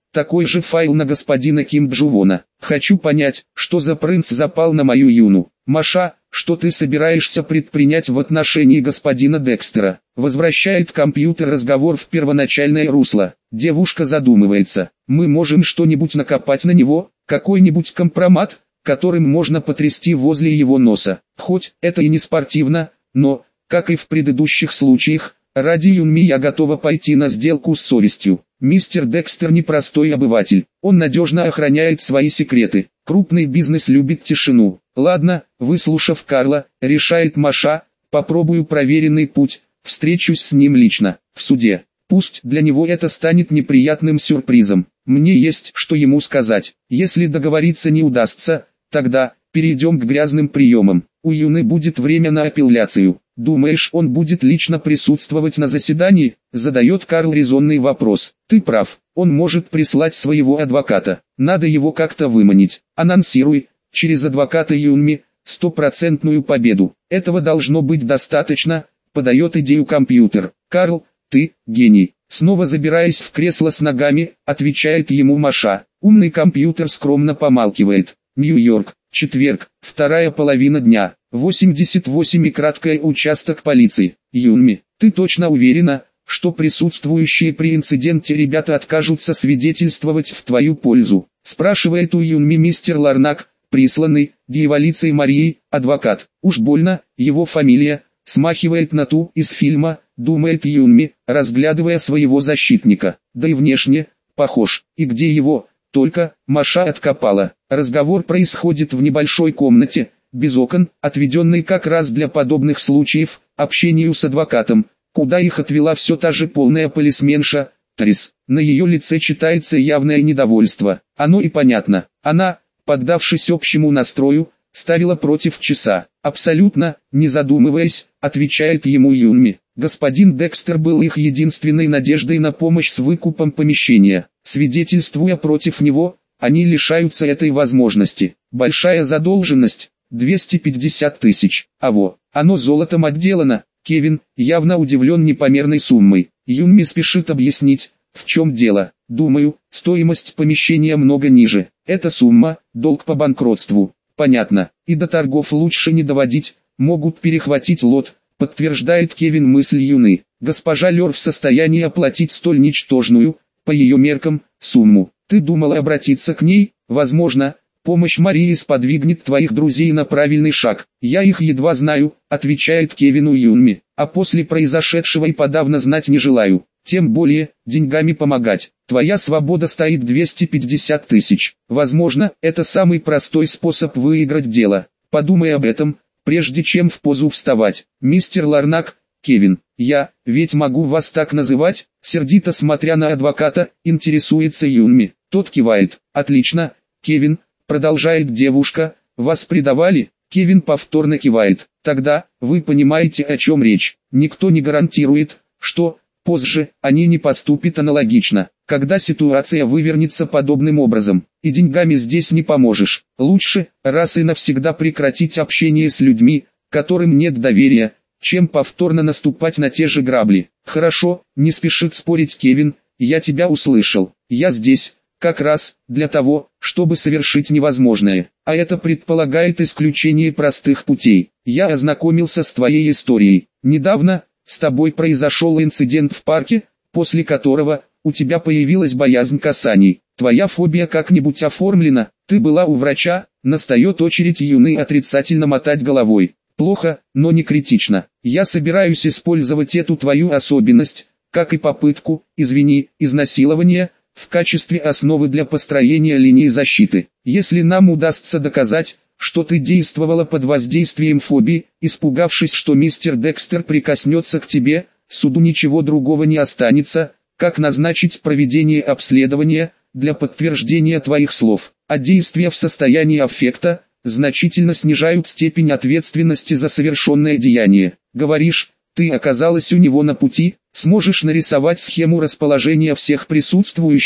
такой же файл на господина Ким Джувона. Хочу понять, что за принц запал на мою Юну. Маша, что ты собираешься предпринять в отношении господина Декстера? Возвращает компьютер разговор в первоначальное русло. Девушка задумывается. Мы можем что-нибудь накопать на него, какой-нибудь компромат, которым можно потрясти возле его носа. Хоть это и не спортивно, но, как и в предыдущих случаях, ради Юнми я готова пойти на сделку с совестью. Мистер Декстер непростой обыватель, он надежно охраняет свои секреты. Крупный бизнес любит тишину. Ладно, выслушав Карла, решает Маша, попробую проверенный путь, встречусь с ним лично, в суде. Пусть для него это станет неприятным сюрпризом. Мне есть что ему сказать. Если договориться не удастся, тогда перейдем к грязным приемам. У Юны будет время на апелляцию. Думаешь, он будет лично присутствовать на заседании? Задает Карл резонный вопрос. Ты прав, он может прислать своего адвоката. Надо его как-то выманить. Анонсируй, через адвоката Юнми, 100% победу. Этого должно быть достаточно, подает идею компьютер. Карл, ты, гений. Снова забираясь в кресло с ногами, отвечает ему Маша. Умный компьютер скромно помалкивает. Нью-Йорк, четверг, вторая половина дня. 88 и краткий участок полиции. Юнми, ты точно уверена, что присутствующие при инциденте ребята откажутся свидетельствовать в твою пользу? Спрашивает у Юнми мистер Ларнак, присланный дьяволицей Марией, адвокат. Уж больно, его фамилия смахивает на ту из фильма, думает Юнми, разглядывая своего защитника. Да и внешне похож. И где его? Только Маша откопала. Разговор происходит в небольшой комнате, без окон, отведенной как раз для подобных случаев, общению с адвокатом, куда их отвела все та же полная полисменша, Трис. На ее лице читается явное недовольство. Оно и понятно. Она, поддавшись общему настрою, ставила против часа. Абсолютно, не задумываясь, отвечает ему Юнми. Господин Декстер был их единственной надеждой на помощь с выкупом помещения. Свидетельствуя против него, они лишаются этой возможности. Большая задолженность. 250 тысяч. Оно золотом отделано. Кевин, явно удивлен непомерной суммой. Юнми спешит объяснить, в чем дело. Думаю, стоимость помещения много ниже. Эта сумма – долг по банкротству. Понятно. И до торгов лучше не доводить, могут перехватить лот, подтверждает Кевин мысль Юны. Госпожа Лёр в состоянии оплатить столь ничтожную, по ее меркам, сумму. Ты думала обратиться к ней? Возможно, помощь Марии сподвигнет твоих друзей на правильный шаг. Я их едва знаю, отвечает Кевину Юнми, а после произошедшего и подавно знать не желаю. Тем более, деньгами помогать. Твоя свобода стоит 250 тысяч. Возможно, это самый простой способ выиграть дело. Подумай об этом, прежде чем в позу вставать. Мистер Ларнак, Кевин, я, ведь могу вас так называть? Сердито смотря на адвоката, интересуется Юнми. Тот кивает. Отлично, Кевин, продолжает девушка, вас предавали? Кевин повторно кивает. Тогда, вы понимаете, о чем речь. Никто не гарантирует, что позже они не поступят аналогично. Когда ситуация вывернется подобным образом, и деньгами здесь не поможешь. Лучше, раз и навсегда прекратить общение с людьми, которым нет доверия, чем повторно наступать на те же грабли. Хорошо, не спешит спорить Кевин, я тебя услышал. Я здесь, как раз, для того, чтобы совершить невозможное. А это предполагает исключение простых путей. Я ознакомился с твоей историей. Недавно с тобой произошел инцидент в парке, после которого у тебя появилась боязнь касаний. Твоя фобия как-нибудь оформлена? Ты была у врача? Настает очередь Юны отрицательно мотать головой. Плохо, но не критично. Я собираюсь использовать эту твою особенность, как и попытку, изнасилования, в качестве основы для построения линии защиты. Если нам удастся доказать, что ты действовала под воздействием фобии, испугавшись, что мистер Декстер прикоснется к тебе, суду ничего другого не останется, как назначить проведение обследования, для подтверждения твоих слов. А действия в состоянии аффекта значительно снижают степень ответственности за совершенное деяние. Говоришь, ты оказалась у него на пути, сможешь нарисовать схему расположения всех присутствующих?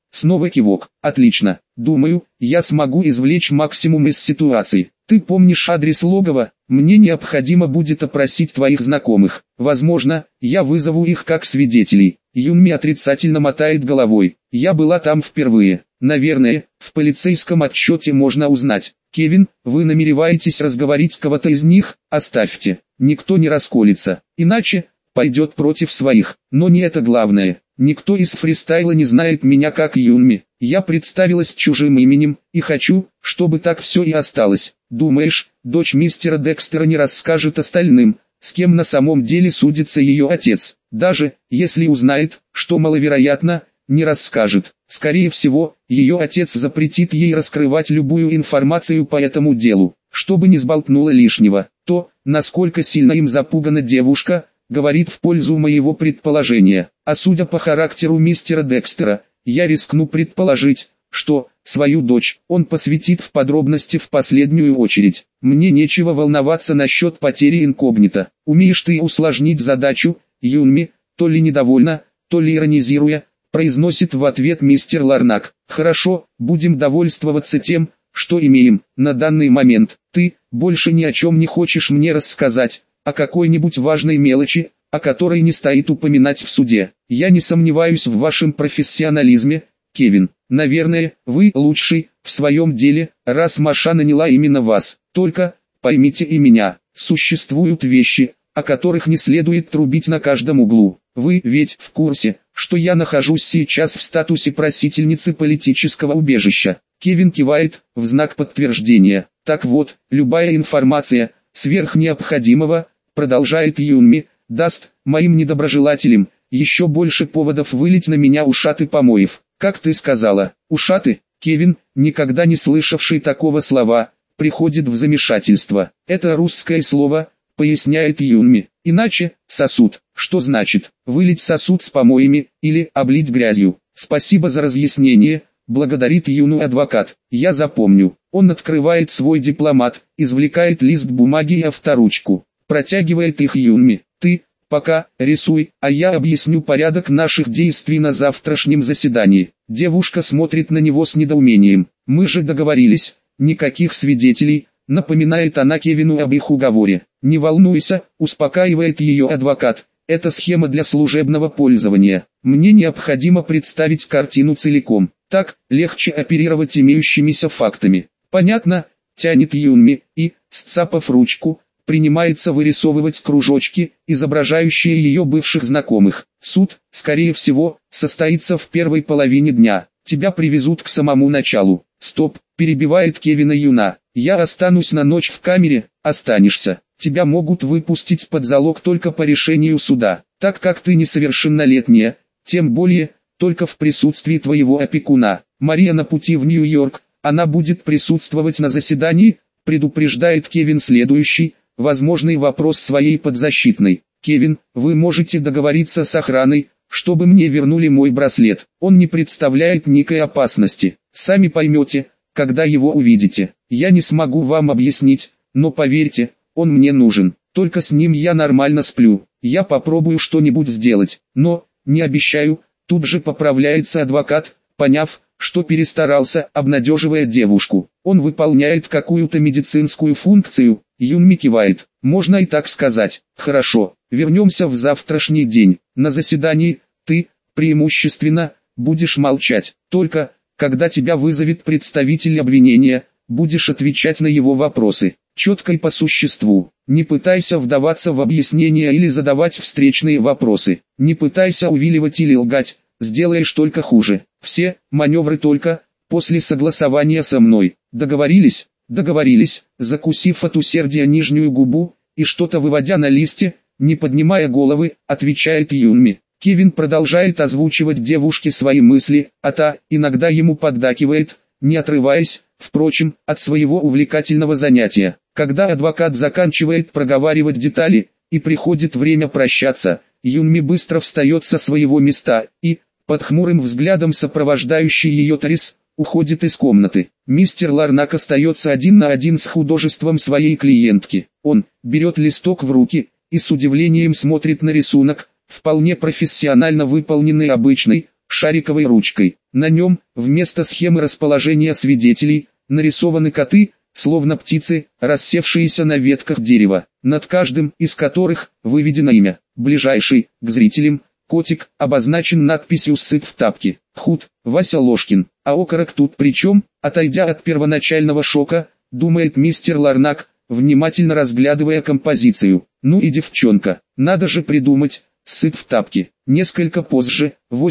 Снова кивок. Отлично. Думаю, я смогу извлечь максимум из ситуации. Ты помнишь адрес логова? Мне необходимо будет опросить твоих знакомых. Возможно, я вызову их как свидетелей. Юнми отрицательно мотает головой. Я была там впервые. Наверное, в полицейском отчете можно узнать. Кевин, вы намереваетесь разговорить кого-то из них? Оставьте. Никто не расколется. Иначе пойдет против своих. Но не это главное. Никто из фристайла не знает меня как Юнми. Я представилась чужим именем, и хочу, чтобы так все и осталось. Думаешь, дочь мистера Декстера не расскажет остальным, с кем на самом деле судится ее отец? Даже, если узнает, что маловероятно, не расскажет. Скорее всего, ее отец запретит ей раскрывать любую информацию по этому делу, чтобы не сболтнула лишнего. То, насколько сильно им запугана девушка, говорит в пользу моего предположения. А судя по характеру мистера Декстера, я рискну предположить, что свою дочь он посвятит в подробности в последнюю очередь. Мне нечего волноваться насчет потери инкогнито. Умеешь ты усложнить задачу, Юнми? То ли недовольна, то ли иронизируя, произносит в ответ мистер Ларнак. Хорошо, будем довольствоваться тем, что имеем. На данный момент ты больше ни о чем не хочешь мне рассказать, о какой-нибудь важной мелочи, о которой не стоит упоминать в суде. Я не сомневаюсь в вашем профессионализме, Кевин. Наверное, вы лучший в своем деле, раз Маша наняла именно вас. Только, поймите и меня, существуют вещи, о которых не следует трубить на каждом углу. Вы ведь в курсе, что я нахожусь сейчас в статусе просительницы политического убежища. Кевин кивает, в знак подтверждения. Так вот, любая информация, сверх необходимого, продолжает Юнми, даст моим недоброжелателям еще больше поводов вылить на меня ушаты помоев. Как ты сказала, ушаты? Кевин, никогда не слышавший такого слова, приходит в замешательство. Это русское слово, поясняет Юнми. Иначе, сосуд. Что значит, вылить сосуд с помоями, или облить грязью? Спасибо за разъяснение, благодарит Юну адвокат. Я запомню. Он открывает свой дипломат, извлекает лист бумаги и авторучку. Протягивает их Юнми. Ты, пока, рисуй, а я объясню порядок наших действий на завтрашнем заседании. Девушка смотрит на него с недоумением. Мы же договорились, никаких свидетелей, напоминает она Кевину об их уговоре. Не волнуйся, успокаивает ее адвокат. Это схема для служебного пользования. Мне необходимо представить картину целиком. Так, легче оперировать имеющимися фактами. Понятно, тянет Юнми, и, сцапав ручку, принимается вырисовывать кружочки, изображающие ее бывших знакомых. Суд, скорее всего, состоится в первой половине дня. Тебя привезут к самому началу. Стоп, перебивает Кевина Юна. Я останусь на ночь в камере, останешься. Тебя могут выпустить под залог только по решению суда, так как ты несовершеннолетняя, тем более, только в присутствии твоего опекуна. Мария на пути в Нью-Йорк, она будет присутствовать на заседании, предупреждает Кевин следующий, возможный вопрос своей подзащитной. Кевин, вы можете договориться с охраной, чтобы мне вернули мой браслет. Он не представляет никакой опасности. Сами поймете, когда его увидите. Я не смогу вам объяснить, но поверьте, он мне нужен. Только с ним я нормально сплю. Я попробую что-нибудь сделать, но, не обещаю, тут же поправляется адвокат, поняв, что перестарался, обнадеживая девушку. Он выполняет какую-то медицинскую функцию. Юнми кивает. Можно и так сказать. Хорошо, вернемся в завтрашний день. На заседании, ты, преимущественно, будешь молчать. Только, когда тебя вызовет представитель обвинения, будешь отвечать на его вопросы. Четко и по существу. Не пытайся вдаваться в объяснения или задавать встречные вопросы. Не пытайся увиливать или лгать, сделаешь только хуже. Все маневры только после согласования со мной. Договорились? Договорились. Закусив от усердия нижнюю губу и что-то выводя на листе, не поднимая головы, отвечает Юнми. Кевин продолжает озвучивать девушке свои мысли, а та иногда ему поддакивает, не отрываясь, впрочем, от своего увлекательного занятия. Когда адвокат заканчивает проговаривать детали, и приходит время прощаться, Юнми быстро встает со своего места, и, под хмурым взглядом сопровождающий ее Торис, уходит из комнаты. Мистер Ларнак остается один на один с художеством своей клиентки. Он берет листок в руки, и с удивлением смотрит на рисунок, вполне профессионально выполненный обычной, шариковой ручкой. На нем, вместо схемы расположения свидетелей, нарисованы коты, словно птицы, рассевшиеся на ветках дерева, над каждым из которых выведено имя. Ближайший к зрителям котик обозначен надписью «Сыт в тапки». Худ, Вася Ложкин. А окорок тут при чем? Отойдя от первоначального шока, думает мистер Ларнак, внимательно разглядывая композицию. Ну и девчонка, надо же придумать, сыт в тапки. Несколько позже,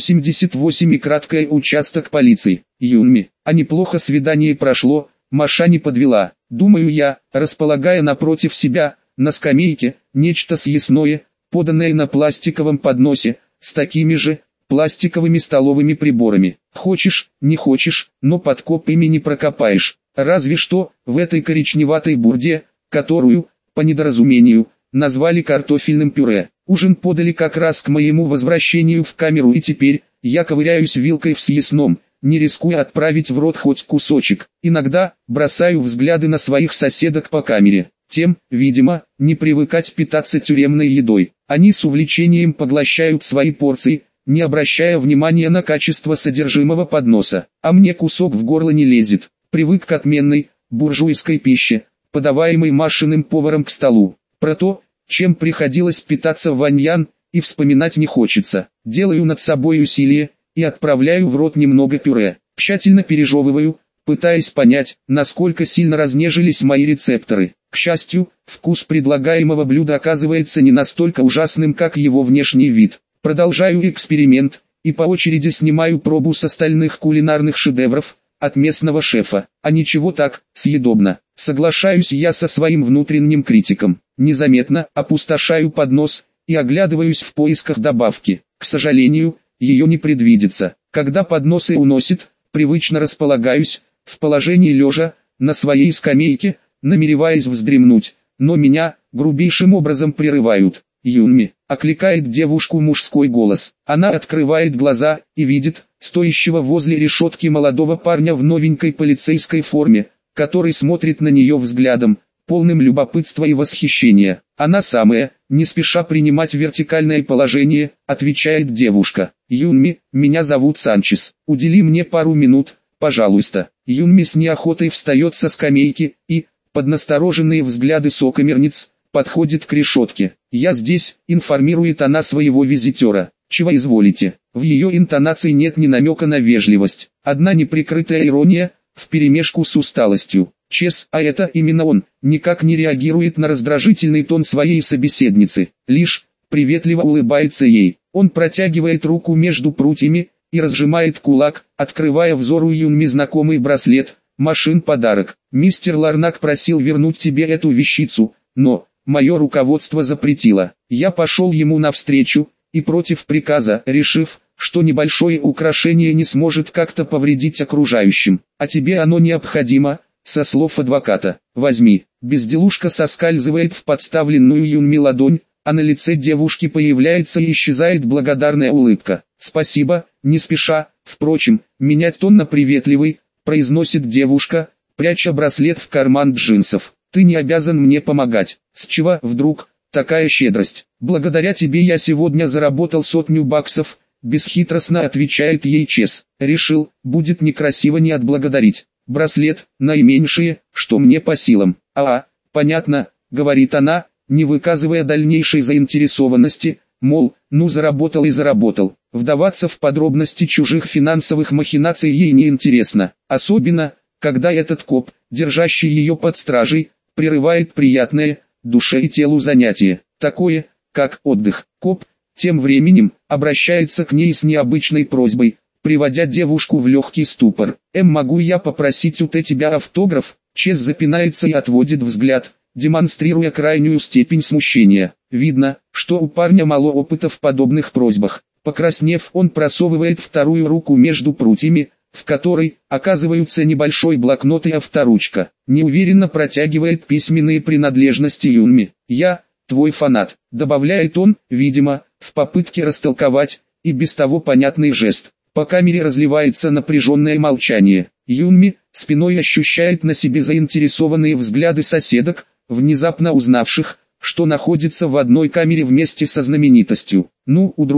88 и краткий участок полиции. Юнми, а неплохо свидание прошло, Маша не подвела. Думаю я, располагая напротив себя, на скамейке, нечто съестное, поданное на пластиковом подносе, с такими же, пластиковыми столовыми приборами. Хочешь, не хочешь, но подкоп ими не прокопаешь. Разве что, в этой коричневатой бурде, которую, по недоразумению, назвали картофельным пюре. Ужин подали как раз к моему возвращению в камеру, и теперь, я ковыряюсь вилкой в съестном, не рискуя отправить в рот хоть кусочек. Иногда, бросаю взгляды на своих соседок по камере. Тем, видимо, не привыкать питаться тюремной едой. Они с увлечением поглощают свои порции, не обращая внимания на качество содержимого подноса. А мне кусок в горло не лезет. Привык к отменной, буржуйской пище, подаваемой Машиным поваром к столу. Про то, чем приходилось питаться в Ваньян, и вспоминать не хочется. Делаю над собой усилие, и отправляю в рот немного пюре. Тщательно пережевываю, пытаясь понять, насколько сильно разнежились мои рецепторы. К счастью, вкус предлагаемого блюда оказывается не настолько ужасным, как его внешний вид. Продолжаю эксперимент, и по очереди снимаю пробу с остальных кулинарных шедевров, от местного шефа. А ничего так, съедобно. Соглашаюсь я со своим внутренним критиком. Незаметно опустошаю поднос, и оглядываюсь в поисках добавки. К сожалению, ее не предвидится. Когда подносы уносит, привычно располагаюсь, в положении лежа, на своей скамейке, намереваясь вздремнуть, но меня, грубейшим образом прерывают. «Юнми», — окликает девушку мужской голос. Она открывает глаза, и видит, стоящего возле решетки молодого парня в новенькой полицейской форме, который смотрит на нее взглядом, полным любопытства и восхищения. «Она самая», — не спеша принимать вертикальное положение, отвечает девушка. «Юнми, меня зовут Санчес. Удели мне пару минут, пожалуйста». Юнми с неохотой встает со скамейки и, под настороженные взгляды сокамерниц, подходит к решетке. «Я здесь», — информирует она своего визитера. «Чего изволите?» В ее интонации нет ни намека на вежливость. Одна неприкрытая ирония, вперемешку с усталостью. Чес, а это именно он, никак не реагирует на раздражительный тон своей собеседницы. Лишь, приветливо улыбается ей. Он протягивает руку между прутьями и разжимает кулак, открывая взору Юнми знакомый браслет. Машин подарок. «Мистер Ларнак просил вернуть тебе эту вещицу, но мое руководство запретило. Я пошел ему навстречу, и против приказа, решив, что небольшое украшение не сможет как-то повредить окружающим. А тебе оно необходимо, со слов адвоката. Возьми». Безделушка соскальзывает в подставленную Юнми ладонь, а на лице девушки появляется и исчезает благодарная улыбка. «Спасибо», не спеша, впрочем, менять тон на приветливый, произносит девушка, пряча браслет в карман джинсов. «Ты не обязан мне помогать. С чего вдруг такая щедрость? Благодаря тебе я сегодня заработал $100, бесхитростно отвечает ей Чес. «Решил, будет некрасиво не отблагодарить. Браслет, наименьшее, что мне по силам». Понятно», говорит она, не выказывая дальнейшей заинтересованности, мол, ну заработал и заработал. Вдаваться в подробности чужих финансовых махинаций ей не интересно, особенно, когда этот коп, держащий ее под стражей, прерывает приятное, душе и телу занятие, такое, как отдых. Коп, тем временем, обращается к ней с необычной просьбой, приводя девушку в легкий ступор. Могу я попросить у тебя автограф?» Чес запинается и отводит взгляд, демонстрируя крайнюю степень смущения. Видно, что у парня мало опыта в подобных просьбах. Покраснев, он просовывает вторую руку между прутьями, в которой оказываются небольшой блокнот и авторучка. Неуверенно протягивает письменные принадлежности Юнми. «Я, твой фанат», добавляет он, видимо, в попытке растолковать и без того понятный жест. По камере разливается напряженное молчание. Юнми спиной ощущает на себе заинтересованные взгляды соседок, внезапно узнавших, что находится в одной камере вместе со знаменитостью. «Ну, удружил»,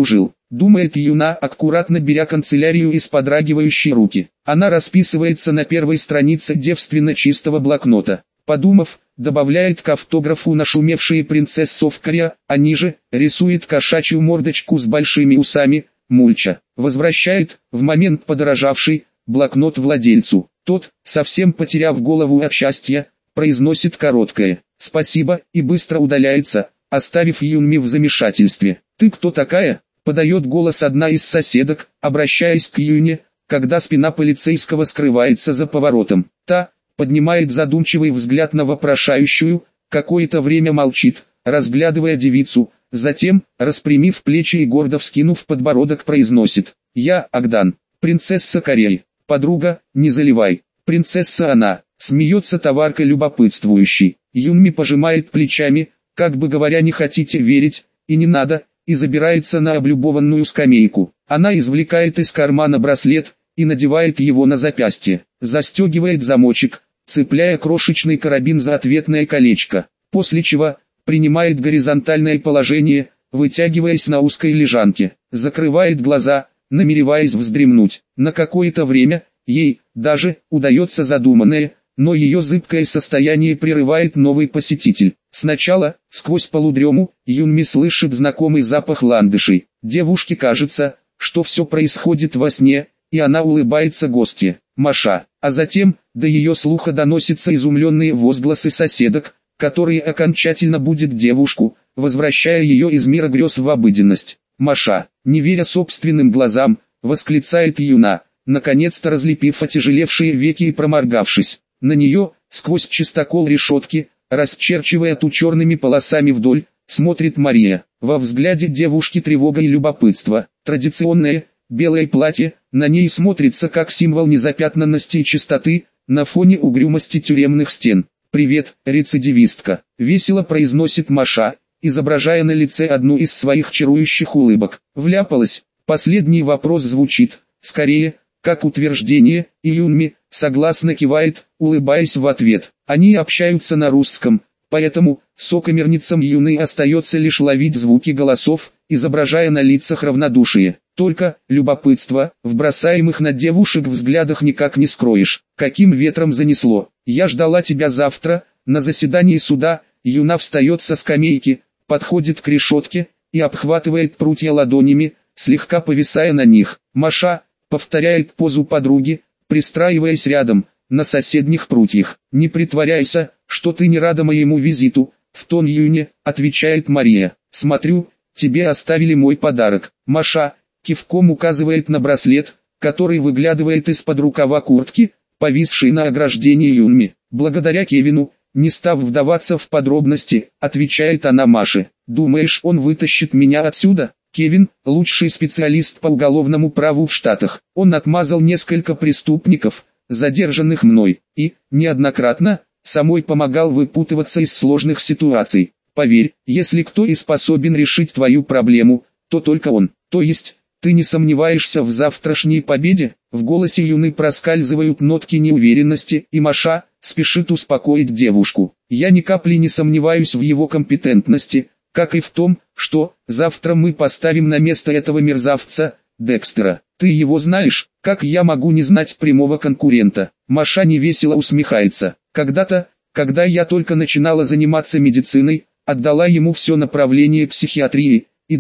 думает Юна, аккуратно беря канцелярию из подрагивающей руки. Она расписывается на первой странице девственно чистого блокнота. Подумав, добавляет к автографу нашумевшие принцессовкаря, а ниже рисует кошачью мордочку с большими усами, мульча. Возвращает, в момент подорожавший, блокнот владельцу. Тот, совсем потеряв голову от счастья, произносит короткое «спасибо» и быстро удаляется, оставив Юнми в замешательстве. «Ты кто такая?» — подает голос одна из соседок, обращаясь к Юне, когда спина полицейского скрывается за поворотом. Та поднимает задумчивый взгляд на вопрошающую, какое-то время молчит, разглядывая девицу, затем, распрямив плечи и гордо вскинув подбородок, произносит: «Я Агдан, принцесса Кореи, подруга, не заливай». «Принцесса она», смеется товарка любопытствующий. Юнми пожимает плечами, как бы говоря, не хотите верить, и не надо, и забирается на облюбованную скамейку. Она извлекает из кармана браслет и надевает его на запястье, застегивает замочек, цепляя крошечный карабин за ответное колечко, после чего принимает горизонтальное положение, вытягиваясь на узкой лежанке, закрывает глаза, намереваясь вздремнуть. На какое-то время ей даже удается задуманное, но ее зыбкое состояние прерывает новый посетитель. Сначала, сквозь полудрему, Юнми слышит знакомый запах ландышей. Девушке кажется, что все происходит во сне, и она улыбается гостье, Маша. А затем, до ее слуха доносятся изумленные возгласы соседок, которые окончательно будут девушку, возвращая ее из мира грез в обыденность. «Маша», не веря собственным глазам, восклицает Юна, наконец-то разлепив отяжелевшие веки и проморгавшись. На нее, сквозь чистокол решетки, расчерчивая ту черными полосами вдоль, смотрит Мария. Во взгляде девушки тревога и любопытство. Традиционное, белое платье, на ней смотрится как символ незапятнанности и чистоты, на фоне угрюмости тюремных стен. «Привет, рецидивистка», — весело произносит Маша, изображая на лице одну из своих чарующих улыбок. «Вляпалась?» Последний вопрос звучит, скорее, как утверждение, и Юнми согласно кивает, улыбаясь в ответ. Они общаются на русском, поэтому сокамерницам Юны остается лишь ловить звуки голосов, изображая на лицах равнодушие. Только любопытство, в бросаемых на девушек взглядах никак не скроешь. «Каким ветром занесло? Я ждала тебя завтра, на заседании суда». Юна встает со скамейки, подходит к решетке и обхватывает прутья ладонями, слегка повисая на них. Маша повторяет позу подруги, пристраиваясь рядом, на соседних прутьях. «Не притворяйся, что ты не рада моему визиту», — в тон Юне, отвечает Мария. «Смотрю, тебе оставили мой подарок». Маша кивком указывает на браслет, который выглядывает из-под рукава куртки, повисший на ограждении Юнми. «Благодаря Кевину», не став вдаваться в подробности, отвечает она Маше. «Думаешь, он вытащит меня отсюда?» Кевин – лучший специалист по уголовному праву в Штатах. Он отмазал несколько преступников, задержанных мной, и, неоднократно, самой помогал выпутываться из сложных ситуаций. Поверь, если кто и способен решить твою проблему, то только он. То есть, ты не сомневаешься в завтрашней победе? В голосе Юны проскальзывают нотки неуверенности, и Маша спешит успокоить девушку. «Я ни капли не сомневаюсь в его компетентности, как и в том, что завтра мы поставим на место этого мерзавца, Декстера. Ты его знаешь, как я могу не знать прямого конкурента?» Маша невесело усмехается. «Когда-то, когда я только начинала заниматься медициной, отдала ему все направление психиатрии и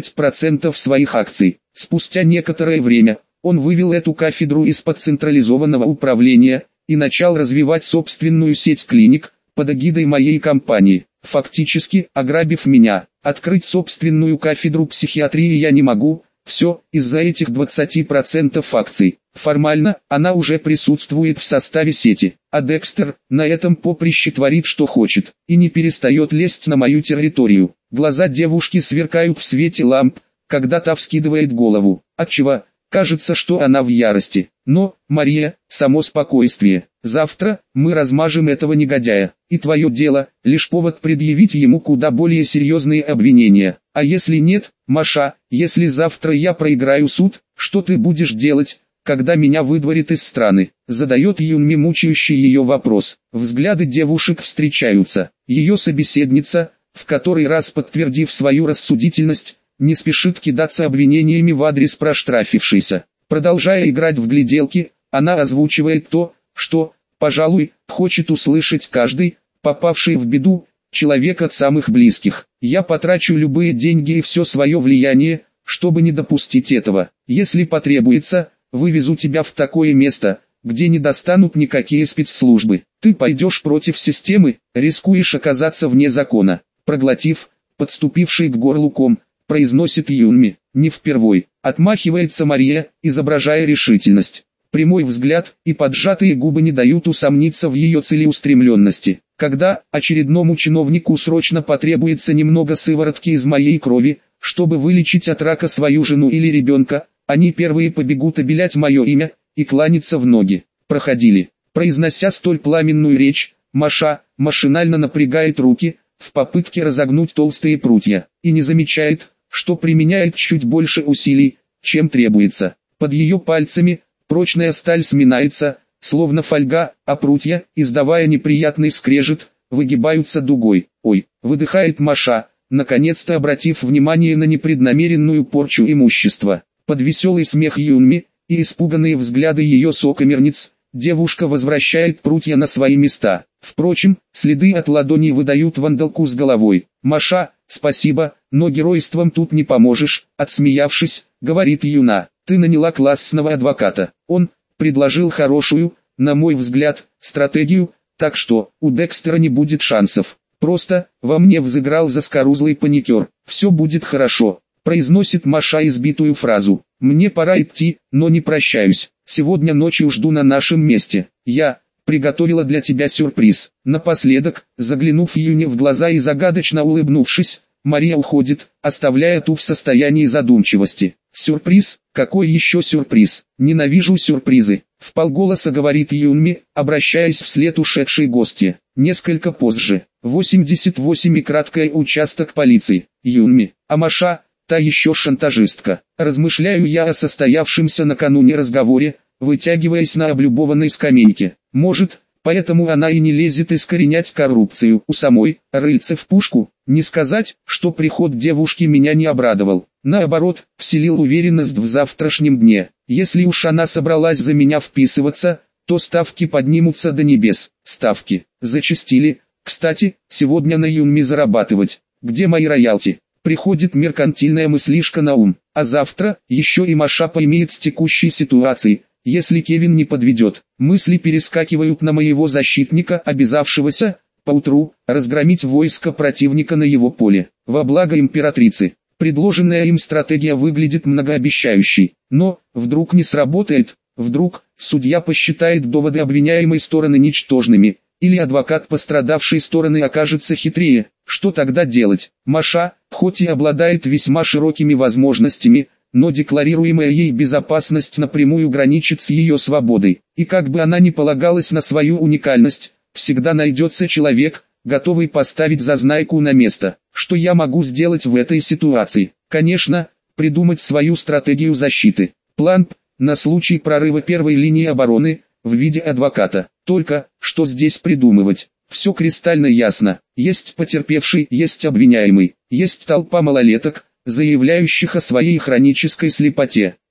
20% своих акций. Спустя некоторое время, он вывел эту кафедру из-под централизованного управления и начал развивать собственную сеть клиник под эгидой моей компании, фактически ограбив меня. Открыть собственную кафедру психиатрии я не могу, все из-за этих 20% акций. Формально, она уже присутствует в составе сети, а Декстер на этом поприще творит что хочет, и не перестает лезть на мою территорию. Глаза девушки сверкают в свете ламп, когда та вскидывает голову, отчего кажется, что она в ярости. Но, Мария, само спокойствие. Завтра мы размажем этого негодяя, и твое дело – лишь повод предъявить ему куда более серьезные обвинения. А если нет, Маша, если завтра я проиграю суд, что ты будешь делать, когда меня выдворят из страны?» Задает Юнми мучающий ее вопрос. Взгляды девушек встречаются. Ее собеседница, в который раз подтвердив свою рассудительность, не спешит кидаться обвинениями в адрес проштрафившейся. Продолжая играть в гляделки, она озвучивает то, что, пожалуй, хочет услышать каждый, попавший в беду, человек от самых близких. Я потрачу любые деньги и все свое влияние, чтобы не допустить этого. Если потребуется, вывезу тебя в такое место, где не достанут никакие спецслужбы. Ты пойдешь против системы, рискуешь оказаться вне закона. Проглотив подступивший к горлу ком, произносит Юнми. Не впервой. Отмахивается Мария, изображая решительность. Прямой взгляд и поджатые губы не дают усомниться в ее целеустремленности. Когда очередному чиновнику срочно потребуется немного сыворотки из моей крови, чтобы вылечить от рака свою жену или ребенка, они первые побегут обелять мое имя и кланяться в ноги. Проходили. Произнося столь пламенную речь, Маша машинально напрягает руки в попытке разогнуть толстые прутья и не замечает, что применяет чуть больше усилий, чем требуется. Под ее пальцами прочная сталь сминается, словно фольга, а прутья, издавая неприятный скрежет, выгибаются дугой. «Ой!» — выдыхает Маша, наконец-то обратив внимание на непреднамеренную порчу имущества. Под веселый смех Юнми и испуганные взгляды ее сокамерниц, девушка возвращает прутья на свои места. Впрочем, следы от ладони выдают вандалку с головой. «Маша, спасибо, но геройством тут не поможешь», — отсмеявшись, говорит Юна. «Ты наняла классного адвоката. Он предложил хорошую, на мой взгляд, стратегию, так что у Декстера не будет шансов. Просто во мне взыграл заскорузлый паникер. Все будет хорошо», — произносит Маша избитую фразу. «Мне пора идти, но не прощаюсь. Сегодня ночью жду на нашем месте. Я приготовила для тебя сюрприз». Напоследок, заглянув Юне в глаза и загадочно улыбнувшись, Мария уходит, оставляя ту в состоянии задумчивости. «Сюрприз? Какой еще сюрприз? Ненавижу сюрпризы», — вполголоса говорит Юнми, обращаясь вслед ушедшей гостье. Несколько позже. 88 и краткий участок полиции. Юнми, а Маша, та еще шантажистка. Размышляю я о состоявшемся накануне разговоре, вытягиваясь на облюбованной скамейке. Может, поэтому она и не лезет искоренять коррупцию у самой, рыльце в пушку. Не сказать, что приход девушки меня не обрадовал. Наоборот, вселил уверенность в завтрашнем дне. Если уж она собралась за меня вписываться, то ставки поднимутся до небес. Ставки зачастили. Кстати, сегодня на Юнми зарабатывать. Где мои роялти? Приходит меркантильная мыслишка на ум. А завтра еще и Маша поймет с текущей ситуацией. Если Кевин не подведет, мысли перескакивают на моего защитника, обязавшегося, поутру, разгромить войско противника на его поле. Во благо императрицы. Предложенная им стратегия выглядит многообещающей. Но, вдруг не сработает, вдруг, судья посчитает доводы обвиняемой стороны ничтожными, или адвокат пострадавшей стороны окажется хитрее. Что тогда делать? Маша, хоть и обладает весьма широкими возможностями, но декларируемая ей безопасность напрямую граничит с ее свободой. И как бы она ни полагалась на свою уникальность, всегда найдется человек, готовый поставить зазнайку на место. Что я могу сделать в этой ситуации? Конечно, придумать свою стратегию защиты. План на случай прорыва первой линии обороны в виде адвоката. Только, что здесь придумывать? Все кристально ясно. Есть потерпевший, есть обвиняемый, есть толпа малолеток, заявляющих о своей хронической слепоте.